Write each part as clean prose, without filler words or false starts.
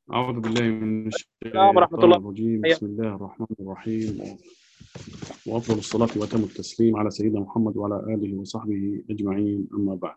أعوذ بالله من السلام ورحمة الشيطان الله. الرجيم. بسم الله الرحمن الرحيم، وأفضل الصلاة وأتم التسليم على سيدنا محمد وعلى آله وصحبه أجمعين، أما بعد.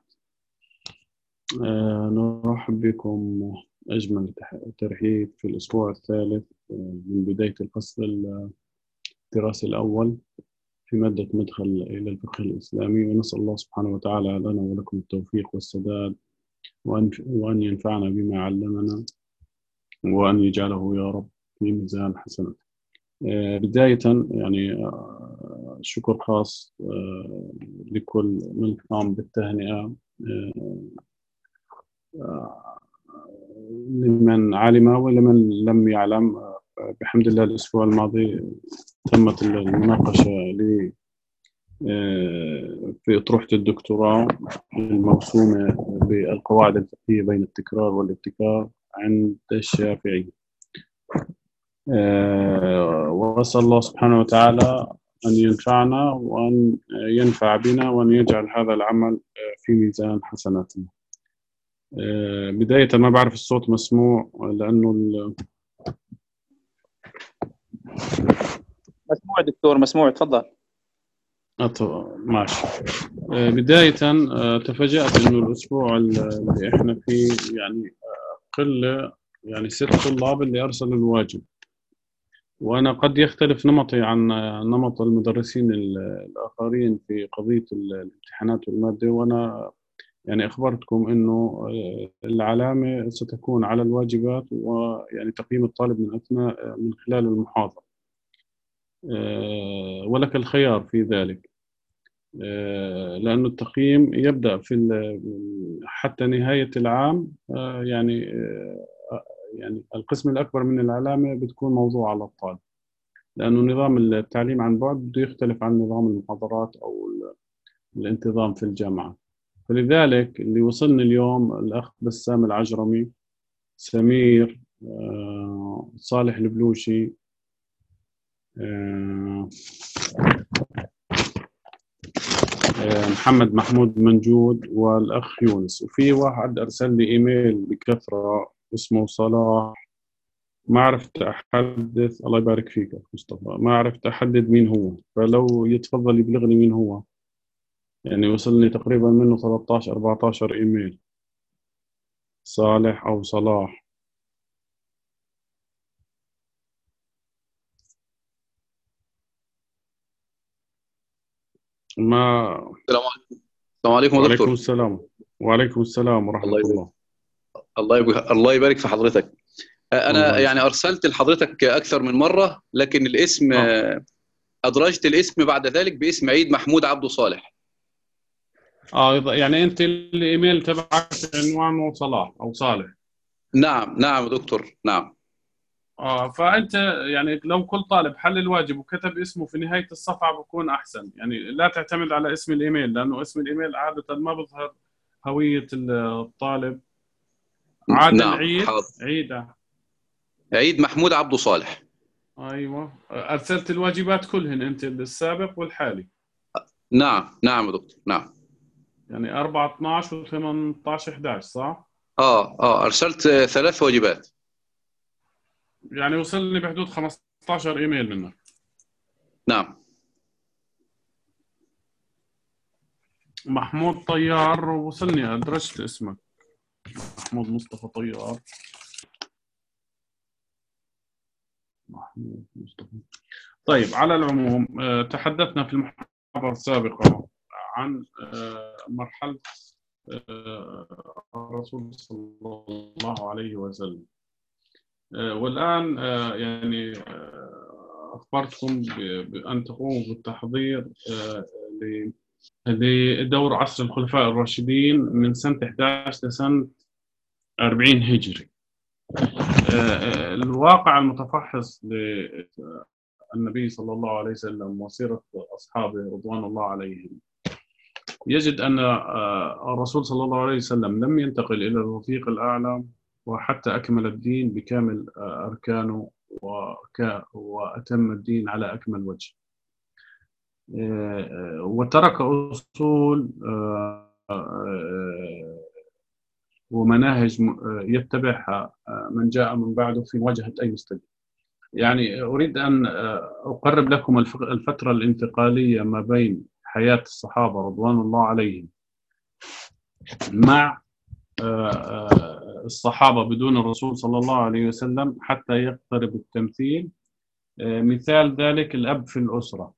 نرحب بكم أجمل ترحيب في الأسبوع الثالث من بداية الفصل الدراسي الأول في مادة مدخل إلى الفقه الإسلامي، ونسأل الله سبحانه وتعالى لنا ولكم التوفيق والسداد، وأن ينفعنا بما علمنا، وأن يجعله يا رب في ميزان حسنات. بداية يعني شكر خاص لكل من قام بالتهنئة، لمن علم ولمن لم يعلم. بحمد الله الأسبوع الماضي تمت المناقشة في أطروحة الدكتوراه الموسومة بالقواعد الفقهية بين التكرار والابتكار عند الشافعي. وأسأل الله سبحانه وتعالى أن ينفعنا وأن ينفع بنا وأن يجعل هذا العمل في ميزان حسناتنا. بداية ما بعرف الصوت مسموع لأنه مسموع دكتور، مسموع، تفضل. ماشي. بداية تفاجأت إنه الأسبوع اللي إحنا فيه يعني قلة، يعني 6 طلاب اللي أرسلوا الواجب، وأنا قد يختلف نمطي عن نمط المدرسين الآخرين في قضية الامتحانات والمادة، وأنا يعني أخبرتكم أنه العلامة ستكون على الواجبات، ويعني تقييم الطالب من أثناء من خلال المحاضرة، ولك الخيار في ذلك، لأن التقييم يبدأ حتى نهاية العام. يعني القسم الأكبر من العلامة بتكون موضوع على الطالب، لأنه نظام التعليم عن بعد بده يختلف عن نظام المحاضرات أو الانتظام في الجامعة. فلذلك اللي وصلني اليوم الأخ بسام العجرمي، سمير، صالح البلوشي، محمد محمود منجود، والأخ يونس. وفي واحد أرسل لي إيميل بكثرة اسمه صلاح، ما عرفت أحدث. الله يبارك فيك أخ مصطفى، ما عرفت أحدد مين هو، فلو يتفضل يبلغني مين هو. يعني وصلني تقريبا منه 13 14 إيميل، صالح أو صلاح. ما السلام عليكم. السلام عليكم يا وعليكم دكتور. السلام. وعليكم السلام ورحمة الله يبارك. الله. الله يبارك في حضرتك. انا الله يعني يسلمك. ارسلت لحضرتك اكثر من مره، لكن الاسم ادرجت الاسم بعد ذلك باسم عيد محمود عبده صالح. يعني أنت الإيميل تبعك عنوانه صلاح أو صالح؟ نعم نعم يا دكتور، نعم. فأنت يعني لو كل طالب حل الواجب وكتب اسمه في نهاية الصفحة بكون أحسن، يعني لا تعتمد على اسم الإيميل، لأنه اسم الإيميل عادة ما بظهر هوية الطالب. عادل نعم عيد حاضر. عيد. عيد محمود عبده صالح. أيوة، أرسلت الواجبات كلهن أنت، السابق والحالي؟ نعم نعم يا دكتور، نعم. يعني 4 12 و18 11، صح؟ ارسلت 3 واجبات. يعني وصلني بحدود 15 إيميل منك. نعم. محمود طيار وصلني، أدرجت اسمك محمود مصطفى طيار. محمود مصطفى. طيب، على العموم تحدثنا في المحاضرة السابقة عن مرحلة الرسول صلى الله عليه وسلم، والآن يعني أخبرتكم بأن تقوموا بالتحضير لدور عصر الخلفاء الراشدين من سنة 11 لسنة 40 هجري. الواقع المتفحص للنبي صلى الله عليه وسلم وسيرة أصحابه رضوان الله عليهم يجد أن الرسول صلى الله عليه وسلم لم ينتقل إلى الرفيق الأعلى وحتى أكمل الدين بكامل أركانه وأتم الدين على أكمل وجه، وترك أصول ومناهج يتبعها من جاء من بعده في مواجهة أي مستجد. يعني أريد أن أقرب لكم الفترة الانتقالية ما بين حياة الصحابة رضوان الله عليهم مع الصحابة بدون الرسول صلى الله عليه وسلم حتى يقترب التمثيل. مثال ذلك الأب في الأسرة،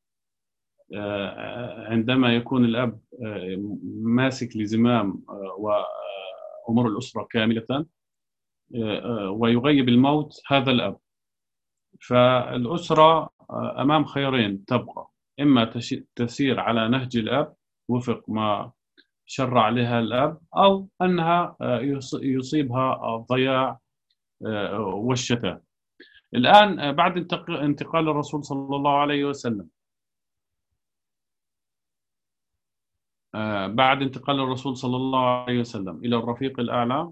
عندما يكون الأب ماسك لزمام وأمور الأسرة كاملة ويغيب الموت هذا الأب، فالأسرة أمام خيارين تبقى: إما تسير على نهج الأب وفق ما شرع لها الأب، أو أنها يصيبها الضياع والشتات. الآن بعد انتقال الرسول صلى الله عليه وسلم بعد انتقال الرسول صلى الله عليه وسلم إلى الرفيق الأعلى،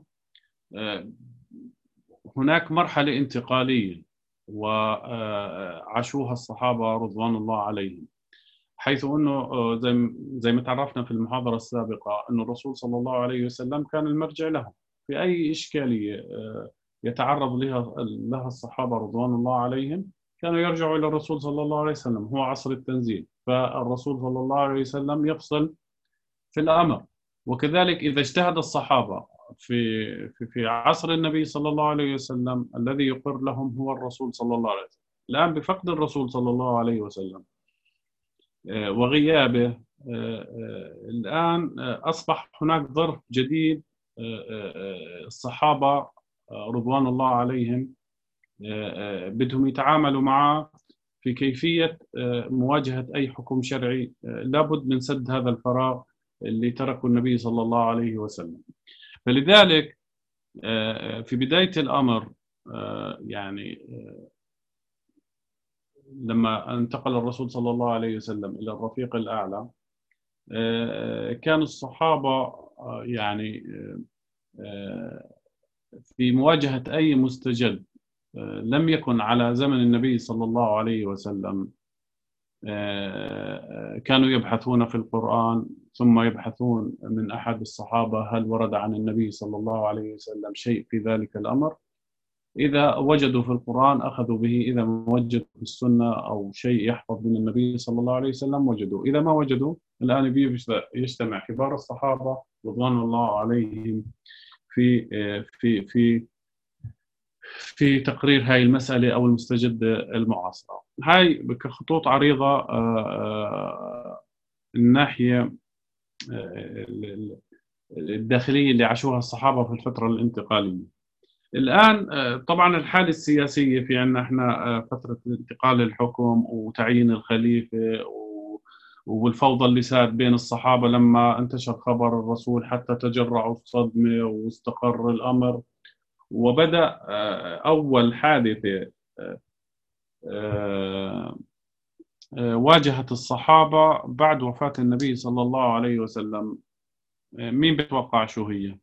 هناك مرحلة انتقالية وعاشوها الصحابة رضوان الله عليهم، حيث أنه زي ما تعرفنا في المحاضرة السابقة أن الرسول صلى الله عليه وسلم كان المرجع لهم في أي إشكالية يتعرض لها الصحابة رضوان الله عليهم، كانوا يرجعوا إلى الرسول صلى الله عليه وسلم. هو عصر التنزيل، فالرسول صلى الله عليه وسلم يفصل في الأمر. وكذلك إذا اجتهد الصحابة في عصر النبي صلى الله عليه وسلم، الذي يقر لهم هو الرسول صلى الله عليه وسلم. الآن بفقد الرسول صلى الله عليه وسلم وغيابه، الآن أصبح هناك ظرف جديد الصحابة رضوان الله عليهم بدهم يتعاملوا معه في كيفية مواجهة أي حكم شرعي. لابد من سد هذا الفراغ اللي تركه النبي صلى الله عليه وسلم. فلذلك في بداية الأمر يعني لما انتقل الرسول صلى الله عليه وسلم إلى الرفيق الأعلى، كان الصحابة يعني في مواجهة أي مستجد لم يكن على زمن النبي صلى الله عليه وسلم، كانوا يبحثون في القرآن، ثم يبحثون من أحد الصحابة هل ورد عن النبي صلى الله عليه وسلم شيء في ذلك الأمر. إذا وجدوا في القرآن أخذوا به، إذا ما وجدوا في السنة أو شيء يحفظ من النبي صلى الله عليه وسلم وجدوا، إذا ما وجدوا الآن يجتمع كبار الصحابة رضوان الله عليهم في في في في تقرير هاي المسألة أو المستجد المعاصرة. هاي كخطوط عريضة الناحية الداخلية اللي عاشوها الصحابة في الفترة الانتقالية. الآن طبعا الحالة السياسية في عنا احنا فترة انتقال الحكم وتعيين الخليفة والفوضى اللي صارت بين الصحابة لما انتشر خبر الرسول حتى تجرعوا الصدمة واستقر الأمر. وبدأ أول حادثة واجهت الصحابة بعد وفاة النبي صلى الله عليه وسلم، مين بتوقع شو هي؟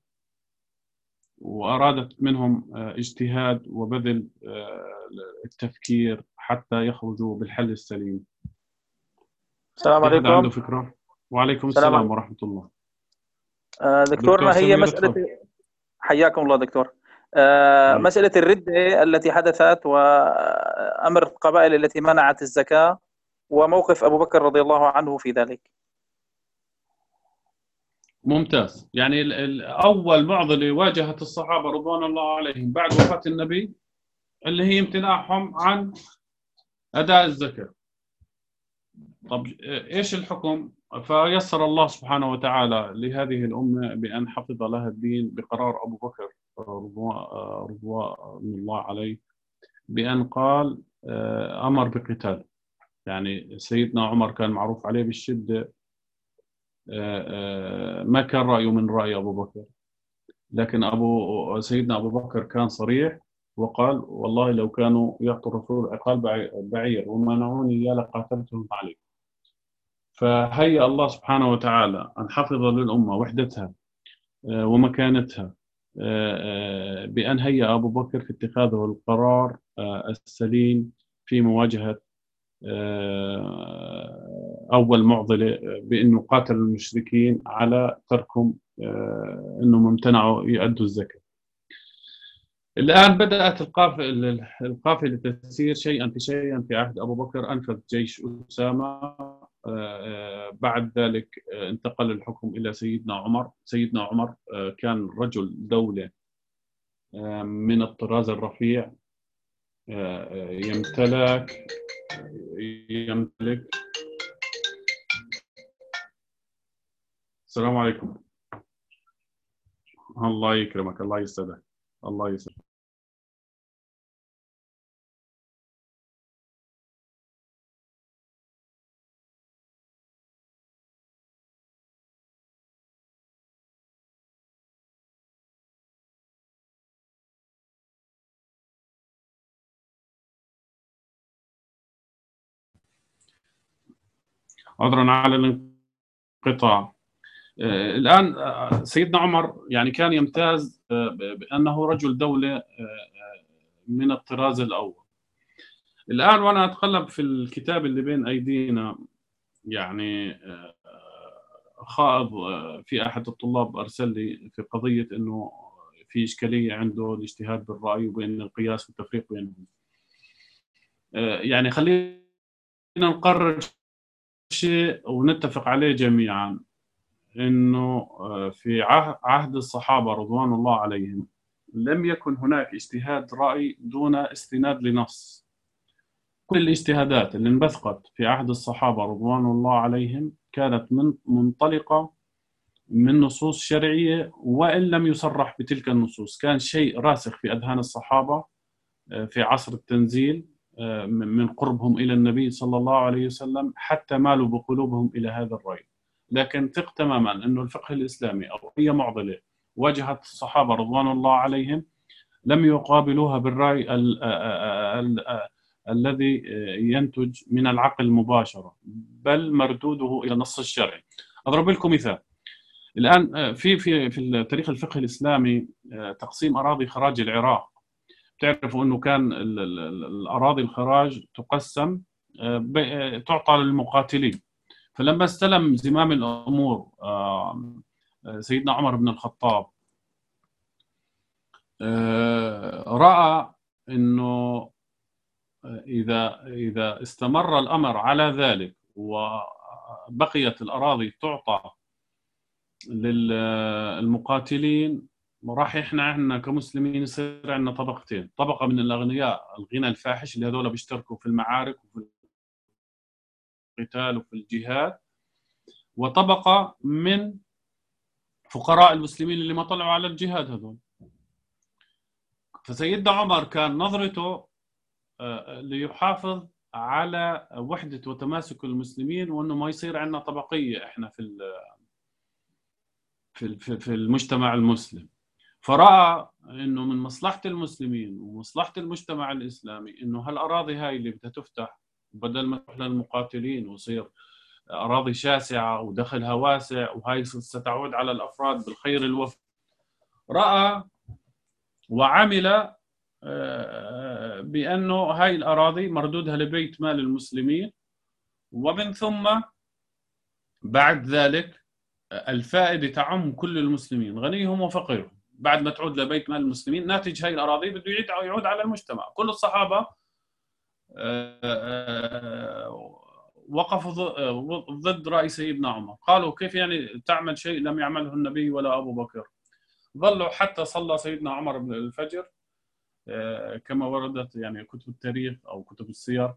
وأرادت منهم اجتهاد وبذل التفكير حتى يخرجوا بالحل السليم. السلام في حدا عنده عليكم. فكرة؟ وعليكم السلام السلام عليكم. ورحمة الله. دكتور، ما هي سمير مسألة اتفضل. حياكم الله دكتور. مسألة الردة التي حدثت وأمر القبائل التي منعت الزكاة وموقف أبو بكر رضي الله عنه في ذلك. ممتاز. يعني أول معضلة واجهت الصحابة رضوان الله عليهم بعد وفاة النبي اللي هي امتناعهم عن أداء الزكاة. طب إيش الحكم؟ فيسر الله سبحانه وتعالى لهذه الأمة بأن حفظ لها الدين بقرار أبو بكر رضوان الله عليه، بأن قال أمر بقتال. يعني سيدنا عمر كان معروف عليه بالشدة، ما كان رأيه من رأي أبو بكر، لكن سيدنا أبو بكر كان صريح وقال والله لو كانوا يعطوا الرسول عقال بعير ومنعوني إياه لقاتلتهم عليه. فهيأ الله سبحانه وتعالى أن حفظ للأمة وحدتها ومكانتها بأن هيأ أبو بكر في اتخاذه القرار السليم في مواجهة أول معضلة بأنه قاتل المشركين على تركهم أنهم امتنعوا يؤدوا الزكاة. الآن بدأت القافلة تسير شيئا فشيئا في عهد أبو بكر. أنفذ جيش أسامة، بعد ذلك انتقل الحكم إلى سيدنا عمر. سيدنا عمر كان رجل دولة من الطراز الرفيع، يمتلك السلام عليكم. الله يكرمك، الله يسعدك، الله يسعدك. عذرا على الانقطاع. الآن سيدنا عمر يعني كان يمتاز بأنه رجل دولة من الطراز الأول. الآن وأنا أتقلب في الكتاب اللي بين أيدينا، يعني خائض في أحد الطلاب أرسل لي في قضية أنه في إشكالية عنده الاجتهاد بالرأي وبين القياس والتفريق بينهم. يعني خلينا نقرر شيء ونتفق عليه جميعا، انه في عهد الصحابه رضوان الله عليهم لم يكن هناك اجتهاد راي دون استناد لنص. كل الاجتهادات اللي انبثقت في عهد الصحابه رضوان الله عليهم كانت منطلقه من نصوص شرعيه، وان لم يصرح بتلك النصوص كان شيء راسخ في اذهان الصحابه في عصر التنزيل من قربهم الى النبي صلى الله عليه وسلم، حتى مالوا بقلوبهم الى هذا الراي. لكن ثق تماما أنه الفقه الإسلامي أو أي معضلة واجهت الصحابة رضوان الله عليهم لم يقابلوها بالرأي الذي ينتج من العقل مباشرة، بل مردوده إلى النص الشرعي. أضرب لكم مثال. الآن في التاريخ الفقه الإسلامي تقسيم أراضي خراج العراق. تعرفوا أنه كان الأراضي الخراج تقسم تعطى للمقاتلين. فلما استلم زمام الأمور سيدنا عمر بن الخطاب رأى أنه إذا استمر الأمر على ذلك وبقيت الأراضي تعطى للمقاتلين، راح إحنا كمسلمين يصير عندنا طبقتين: طبقة من الأغنياء الغنى الفاحش اللي هذول بيشتركوا في المعارك وفي القتال وفي الجهاد، وطبقة من فقراء المسلمين اللي ما طلعوا على الجهاد هذول. فسيدنا عمر كان نظرته ليحافظ على وحدة وتماسك المسلمين، وانه ما يصير عندنا طبقية احنا في المجتمع المسلم. فرأى انه من مصلحة المسلمين ومصلحة المجتمع الاسلامي انه هالاراضي هاي اللي بدها تفتح بدل ما تروح للمقاتلين ويصير أراضي شاسعة ودخلها واسع، وهي ستعود على الأفراد بالخير الوفي. رأى وعمل بأنه هاي الأراضي مردودها لبيت مال المسلمين، ومن ثم بعد ذلك الفائدة تعم كل المسلمين غنيهم وفقيرهم. بعد ما تعود لبيت مال المسلمين ناتج هاي الأراضي بده يعود على المجتمع. كل الصحابة وقفوا ضد رأي سيدنا عمر، قالوا كيف يعني تعمل شيء لم يعمله النبي ولا أبو بكر. ظلوا حتى صلى سيدنا عمر الفجر كما وردت يعني كتب التاريخ أو كتب السير،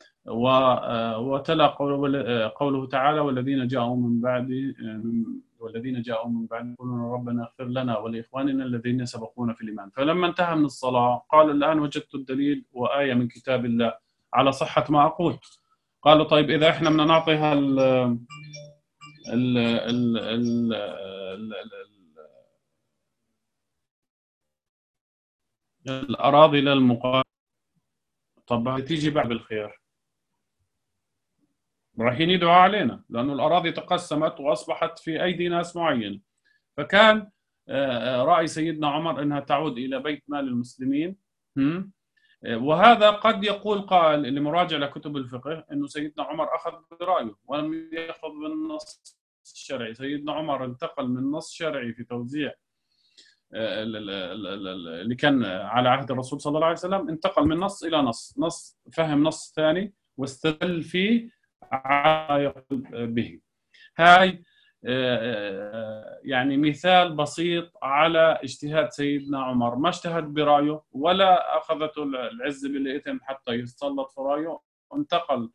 وتلا قوله تعالى: والذين جاءوا من بعد يقولون ربنا اغفر لنا ولإخواننا الذين سبقونا في الإيمان. فلما انتهى من الصلاة قال: الآن وجدت الدليل وآية من كتاب الله على صحة ما أقول. قالوا: طيب إذا إحنا بدنا نعطيها الأراضي للمقاتل، طب تيجي بعد بالخير رايحين يدعوا علينا، لأنه الأراضي تقسمت وأصبحت في أيدي ناس معين. فكان رأي سيدنا عمر أنها تعود إلى بيت مال المسلمين، وهذا قد يقول قائل اللي مراجع لكتب الفقه انه سيدنا عمر اخذ برايه ولم ياخذ بالنص الشرعي. سيدنا عمر انتقل من نص شرعي في توزيع اللي كان على عهد الرسول صلى الله عليه وسلم، انتقل من نص الى نص فهم نص ثاني واستدل فيه على يقول به. هاي يعني مثال بسيط على اجتهاد سيدنا عمر، ما اجتهد برايه ولا أخذته العز بالإثم حتى يتسلط في رايه، انتقل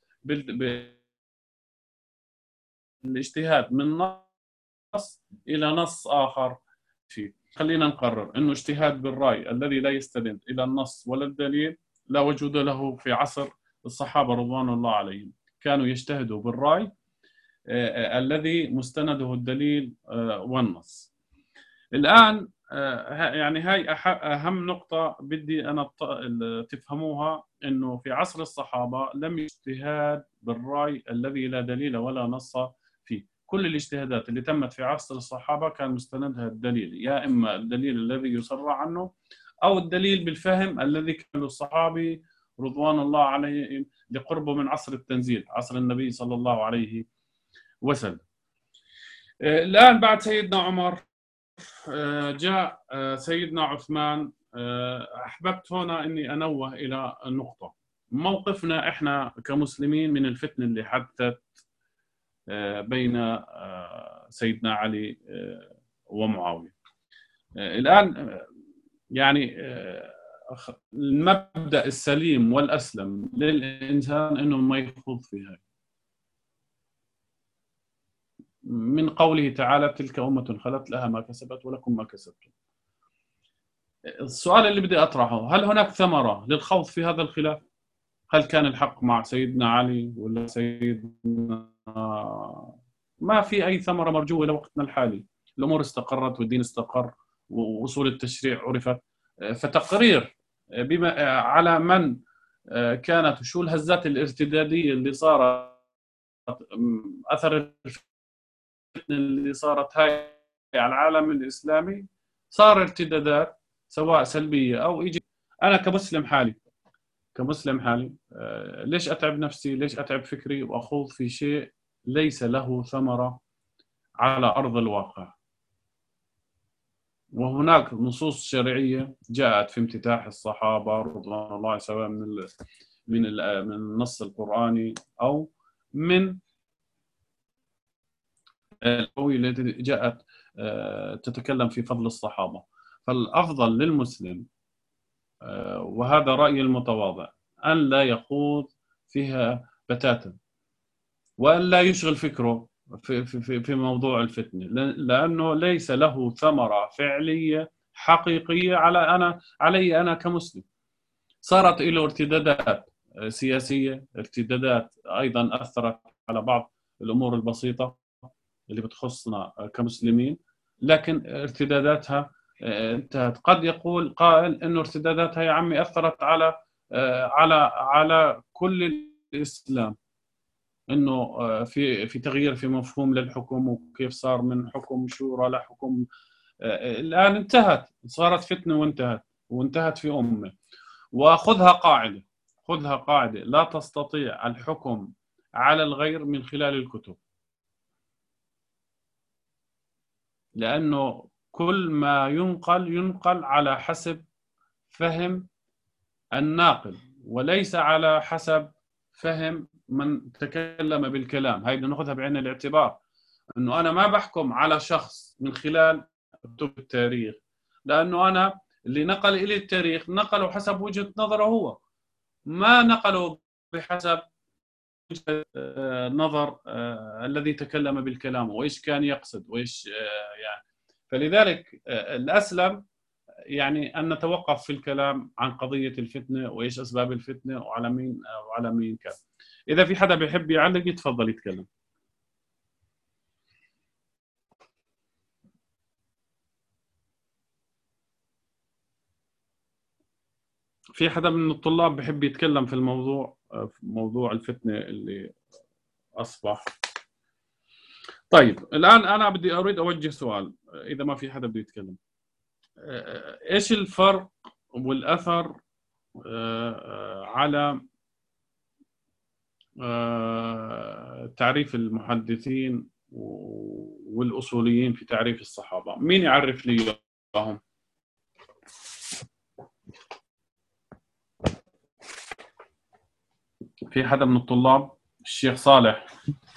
بالاجتهاد من نص إلى نص آخر فيه. خلينا نقرر أنه اجتهاد بالرأي الذي لا يستند إلى النص ولا الدليل لا وجود له في عصر الصحابة رضوان الله عليهم. كانوا يجتهدوا بالرأي الذي مستنده الدليل والنص. الآن يعني هاي أهم نقطة بدي أنا تفهموها، إنه في عصر الصحابة لم يجتهد بالرأي الذي لا دليل ولا نص فيه. كل الاجتهادات اللي تمت في عصر الصحابة كان مستندها الدليل، يا إما الدليل الذي يصرح عنه أو الدليل بالفهم الذي كان الصحابي رضوان الله عليهم لقربه من عصر التنزيل، عصر النبي صلى الله عليه وسلم. الآن بعد سيدنا عمر جاء سيدنا عثمان. أحببت هنا أني أنوه إلى النقطة، موقفنا إحنا كمسلمين من الفتنة اللي حدثت بين سيدنا علي ومعاوية. الآن يعني المبدأ السليم والأسلم للإنسان أنه ما يخوض فيها، من قوله تعالى تلك أمة خلت لها ما كسبت ولكم ما كسبتم. السؤال اللي بدي أطرحه، هل هناك ثمرة للخوض في هذا الخلاف؟ هل كان الحق مع سيدنا علي ولا سيدنا؟ ما في أي ثمرة مرجوة لوقتنا الحالي. الأمور استقرت والدين استقر ووصول التشريع عرفت، فتقرير بما على من كانت شو الهزات الارتدادية اللي صارت أثر اللي صارت هاي على العالم الإسلامي، صار ارتدادات سواء سلبية أو إيجابية. أنا كمسلم حالي ليش أتعب نفسي، ليش أتعب فكري وأخوض في شيء ليس له ثمرة على أرض الواقع؟ وهناك نصوص شرعية جاءت في امتداح الصحابة رضوان الله سواء من النص القرآني أو من التي جاءت تتكلم في فضل الصحابة. فالأفضل للمسلم، وهذا رأيي المتواضع، أن لا يخوض فيها بتاتا وأن لا يشغل فكره في موضوع الفتنة، لأنه ليس له ثمرة فعلية حقيقية علي أنا كمسلم. صارت له ارتدادات سياسية، ارتدادات أيضا أثرت على بعض الأمور البسيطة اللي بتخصنا كمسلمين، لكن ارتداداتها انتهت. قد يقول قائل انه ارتداداتها يا عمي اثرت على كل الاسلام، انه في تغيير في مفهوم للحكم وكيف صار من حكم شورى لحكم. الان انتهت، صارت فتنه وانتهت في امه. وخذها قاعده لا تستطيع الحكم على الغير من خلال الكتب، لأنه كل ما ينقل على حسب فهم الناقل وليس على حسب فهم من تكلم بالكلام. هاي بدنا ناخذها بعين الاعتبار، أنه أنا ما بحكم على شخص من خلال كتب التاريخ، لأنه أنا اللي نقل إلي التاريخ نقله حسب وجهة نظره هو، ما نقله بحسب نظر الذي تكلم بالكلام وإيش كان يقصد وإيش يعني. فلذلك الأسلم يعني أن نتوقف في الكلام عن قضية الفتنة وإيش أسباب الفتنة وعلى مين كان. إذا في حدا بيحب يعلق يتفضل يتكلم. في حدا من الطلاب بيحب يتكلم في الموضوع، في موضوع الفتنة اللي أصبح؟ طيب الآن أنا أريد أوجه سؤال، إذا ما في حدا بده يتكلم. إيش الفرق والأثر على تعريف المحدثين والأصوليين في تعريف الصحابة. مين يعرف لي إياهم؟ في حدا من الطلاب؟ الشيخ صالح.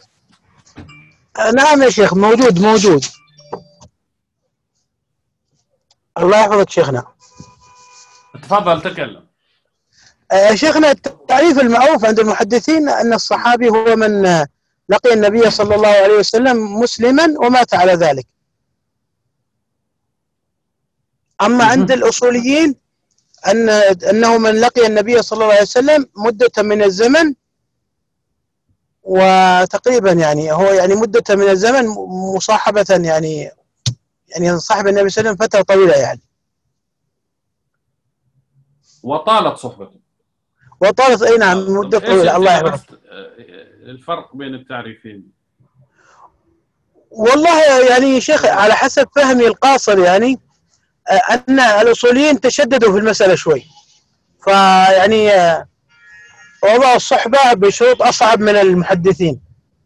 نعم يا شيخ، موجود. الله يحفظك شيخنا. تفضل تكلم. شيخنا، التعريف المعروف عند المحدثين أن الصحابي هو من لقي النبي صلى الله عليه وسلم مسلما ومات على ذلك. أما عند الأصوليين أنه من لقي النبي صلى الله عليه وسلم مدة من الزمن، وتقريبا يعني هو يعني مدة من الزمن مصاحبة، يعني صاحب النبي صلى الله عليه وسلم فترة طويلة يعني. وطالت صحبته. وطالت، اي نعم، مدة طويلة. الله يحفظك. الفرق بين التعريفين؟ والله يعني شيخ، على حسب فهمي القاصر يعني أن الأصوليين تشددوا في المسألة شوي، فيعني وضعوا الصحبة بشروط أصعب من المحدثين.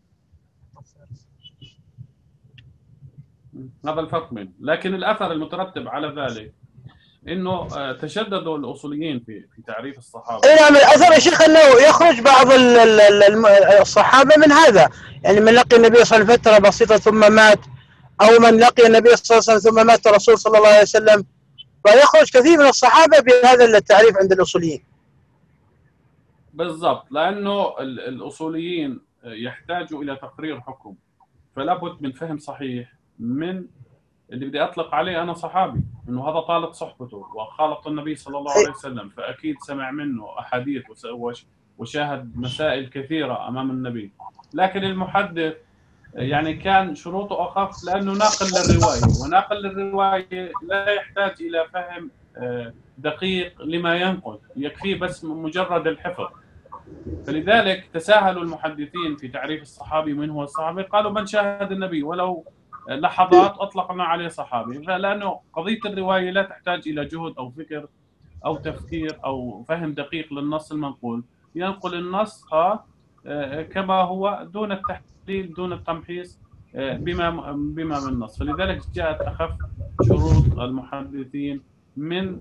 هذا الفرق بينه، لكن الأثر المترتب على ذلك إنه تشددوا الأصوليين في تعريف الصحابة. اي نعم، الأثر يا شيخ أنه يخرج بعض الصحابة من هذا، يعني من لقي النبي صلى الله عليه وسلم فترة بسيطة ثم مات، أو من لقي النبي صلى الله عليه وسلم ثم مات الرسول صلى الله عليه وسلم، فيخرج كثير من الصحابة بهذا التعريف عند الأصوليين. بالضبط، لأنه الأصوليين يحتاجوا إلى تقرير حكم، فلا بد من فهم صحيح من اللي بدي أطلق عليه أنا صحابي، إنه هذا طالت صحبته وخالط النبي صلى الله عليه وسلم، فأكيد سمع منه أحاديث وشاهد مسائل كثيرة أمام النبي. لكن المحدث يعني كان شروطه أخف لأنه ناقل للرواية، وناقل للرواية لا يحتاج إلى فهم دقيق لما ينقل، يكفيه بس مجرد الحفظ. فلذلك تساهلوا المحدثين في تعريف الصحابي من هو الصحابي، قالوا من شاهد النبي ولو لحظات أطلقنا عليه صحابي، لأنه قضية الرواية لا تحتاج إلى جهد أو فكر أو تفكير أو فهم دقيق للنص المنقول، ينقل النص كما هو دون التحليل دون التمحيص بما من النص. فلذلك جاءت أخف شروط المحدثين من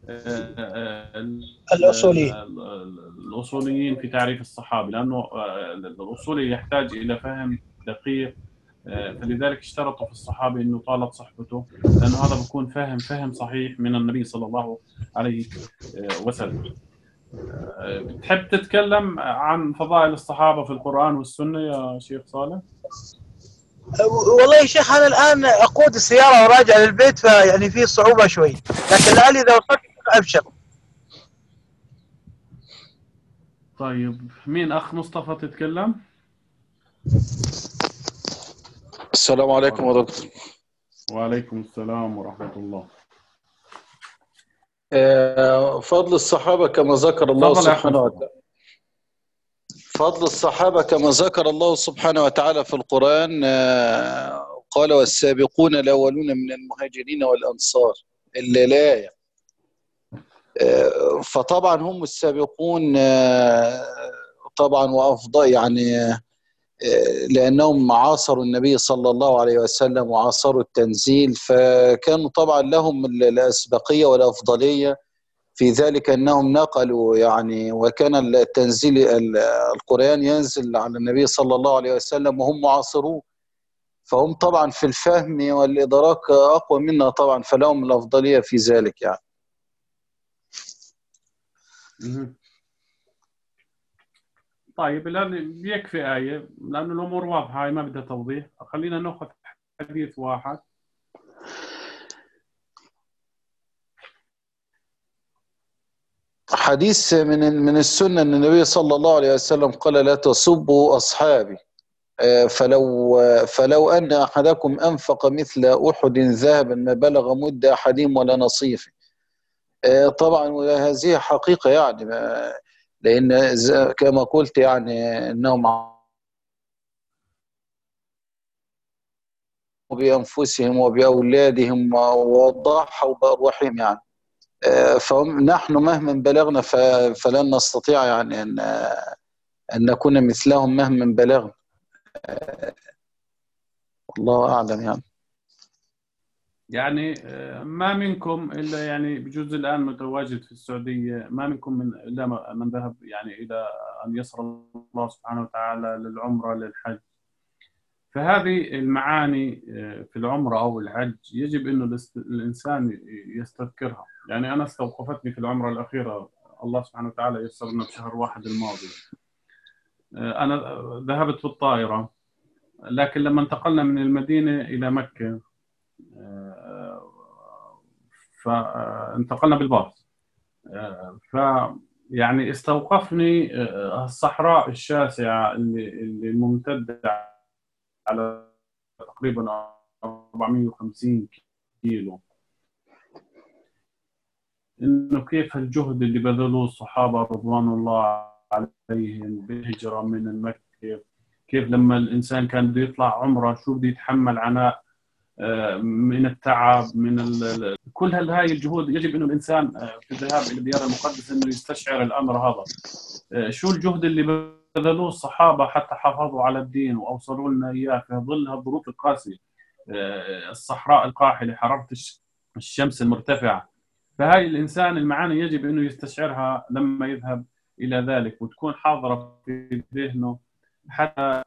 الأصوليين في تعريف الصحابي، لأنه الأصولي يحتاج إلى فهم دقيق، فلذلك اشترطوا في الصحابي أنه طالت صحبته، لأنه هذا بيكون فهم صحيح من النبي صلى الله عليه وسلم. بتحب تتكلم عن فضائل الصحابة في القرآن والسنة يا شيخ صالح؟ والله يا شيخ، أنا الآن أقود السيارة وراجع للبيت، فيعني في صعوبة شوي، لكن لعلي إذا وصلت أبشر. طيب، مين أخ مصطفى تتكلم؟ السلام عليكم يا دكتور. وعليكم السلام ورحمة الله. فضل الصحابة كما ذكر الله سبحانه وتعالى. فضل الصحابة كما ذكر الله سبحانه وتعالى في القرآن، قال والسابقون الأولون من المهاجرين والأنصار الآية. فطبعا هم السابقون طبعا وأفضل، يعني لأنهم عاصروا النبي صلى الله عليه وسلم وعاصروا التنزيل، فكانوا طبعا لهم الأسبقية والأفضلية في ذلك، أنهم نقلوا يعني، وكان التنزيل القرآن ينزل على النبي صلى الله عليه وسلم وهم معاصروه، فهم طبعا في الفهم والإدراك أقوى منا طبعا، فلهم الأفضلية في ذلك يعني. طيب، الآن يكفي آية لأن الأمور واضحة، هاي ما بدها توضيح. خلينا نأخذ حديث واحد. حديث من السنة أن النبي صلى الله عليه وسلم قال لا تسبوا أصحابي، فلو أن أحدكم أنفق مثل أحد ذهبا ما بلغ مد أحدهم ولا نصيفه. طبعا وهذه حقيقة يعني، لأن كما قلت يعني أنهم بأنفسهم وبأولادهم وضحوا بأرواحهم يعني. فنحن مهما بلغنا فلن نستطيع يعني أن نكون مثلهم مهما بلغنا. والله أعلم يعني. يعني ما منكم إلا يعني بجوز الآن متواجد في السعودية، ما منكم إلا من ذهب يعني إلى أن يسر الله سبحانه وتعالى للعمرة للحج. فهذه المعاني في العمرة أو الحج يجب أنه الإنسان يستذكرها. يعني أنا استوقفتني في العمرة الأخيرة، الله سبحانه وتعالى يسر لنا بشهر 1 الماضي. أنا ذهبت بالطائرة، لكن لما انتقلنا من المدينة إلى مكة فانتقلنا بالباص، يعني استوقفني الصحراء الشاسعة اللي ممتدة على تقريبا 450 كيلو، إنه كيف الجهد اللي بذلوه الصحابة رضوان الله عليهم بالهجرة من مكة، كيف لما الإنسان كان بده يطلع عمرة شو بده يتحمل عناء من التعب، من كل هاي الجهود. يجب إنه الإنسان في الذهاب إلى الديار المقدسة إنه يستشعر الأمر هذا، شو الجهد اللي بذلوه الصحابة حتى حافظوا على الدين وأوصلوا لنا إياه في ظل الظروف القاسية، الصحراء القاحلة، حرارة الشمس المرتفعة. فهاي الإنسان المعاني يجب أنه يستشعرها لما يذهب إلى ذلك، وتكون حاضرة في ذهنه حتى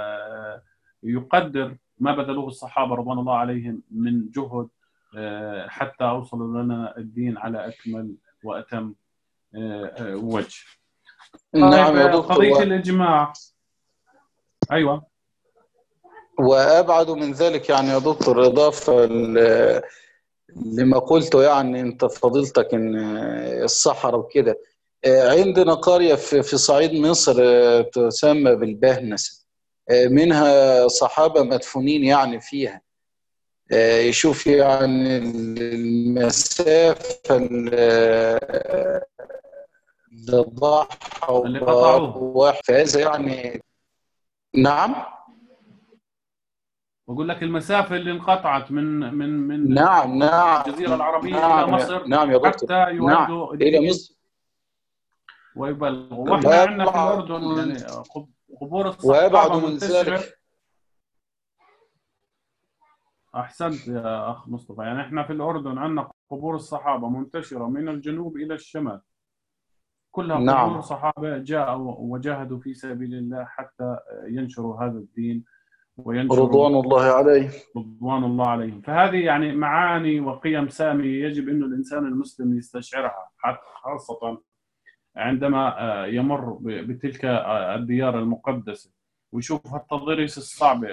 يقدر ما بذلوه الصحابة رضوان الله عليهم من جهد حتى أوصلوا لنا الدين على أكمل وأتم وجه. نعم يا دكتور. قضية الإجماع، أيوة. وأبعد من ذلك يعني يا دكتور، إضافة لما قلته يعني أنت فضيلتك إن الصحراء وكده، عندنا قرية في صعيد مصر تسمى بالبهنسة، منها صحابة مدفونين يعني فيها. يشوف يعني المسافة اللي ضحوا اللي قطعوه فهذا يعني. نعم، بقول لك المسافة اللي انقطعت من نعم الجزيرة العربية نعم إلى مصر. نعم يا دكتور. حتى يودوا إلى مصر ويبلغوا. واحنا عندنا في الأردن يعني قبور الصحابة منتشرة. أحسنت يا أخ مصطفى. يعني احنا في الأردن عندنا قبور الصحابة منتشرة من الجنوب إلى الشمال، كلها قبور صحابة جاءوا وجاهدوا في سبيل الله حتى ينشروا هذا الدين وينشروا رضوان الله عليهم. رضوان الله عليهم. فهذه يعني معاني وقيم سامية يجب أنه الإنسان المسلم يستشعرها، خاصة عندما يمر بتلك الديار المقدسة ويشوف التضاريس الصعبة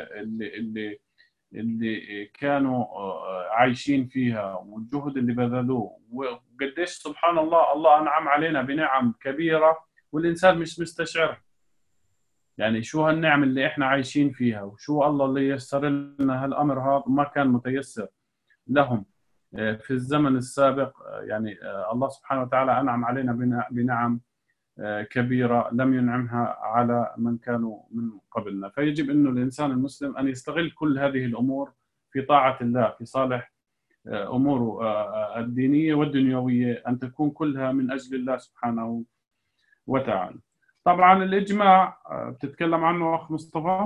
اللي كانوا عايشين فيها والجهد اللي بذلوه، وقديش سبحان الله الله أنعم علينا بنعم كبيرة والإنسان مش مستشعر. يعني شو هالنعم اللي احنا عايشين فيها، وشو الله اللي يسر لنا هالأمر هذا ما كان متيسر لهم في الزمن السابق. يعني الله سبحانه وتعالى أنعم علينا بنعم كبيرة لم ينعمها على من كانوا من قبلنا. فيجب أنه الإنسان المسلم أن يستغل كل هذه الأمور في طاعة الله، في صالح أموره الدينية والدنيوية، أن تكون كلها من أجل الله سبحانه وتعالى. طبعا الإجماع بتتكلم عنه أخ مصطفى.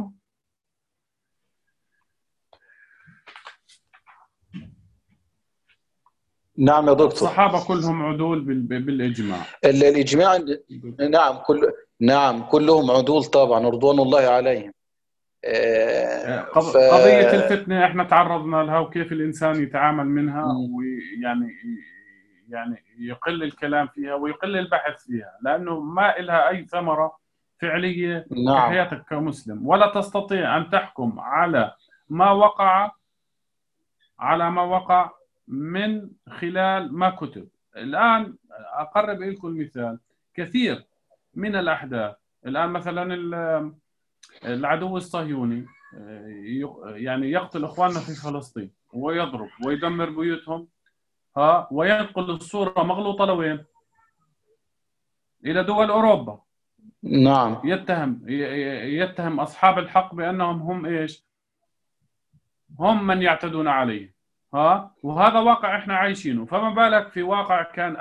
نعم يا دكتور. الصحابة كلهم عدول بالإجماع. الإجماع نعم كلهم عدول طبعا رضوان الله عليهم. قضية الفتنة احنا تعرضنا لها وكيف الإنسان يتعامل منها، ويعني يقل الكلام فيها ويقل البحث فيها، لأنه ما إلها أي ثمرة فعلية كحياتك كمسلم، ولا تستطيع أن تحكم على ما وقع من خلال ما كتب. الآن أقرب لكم المثال، كثير من الأحداث الآن مثلا العدو الصهيوني يعني يقتل إخواننا في فلسطين ويضرب ويدمر بيوتهم، وينقل الصورة مغلوطة لوين؟ إلى دول أوروبا. نعم. يتهم أصحاب الحق بأنهم هم إيش؟ هم من يعتدون عليه، وهذا واقع احنا عايشينه، فما بالك في واقع كان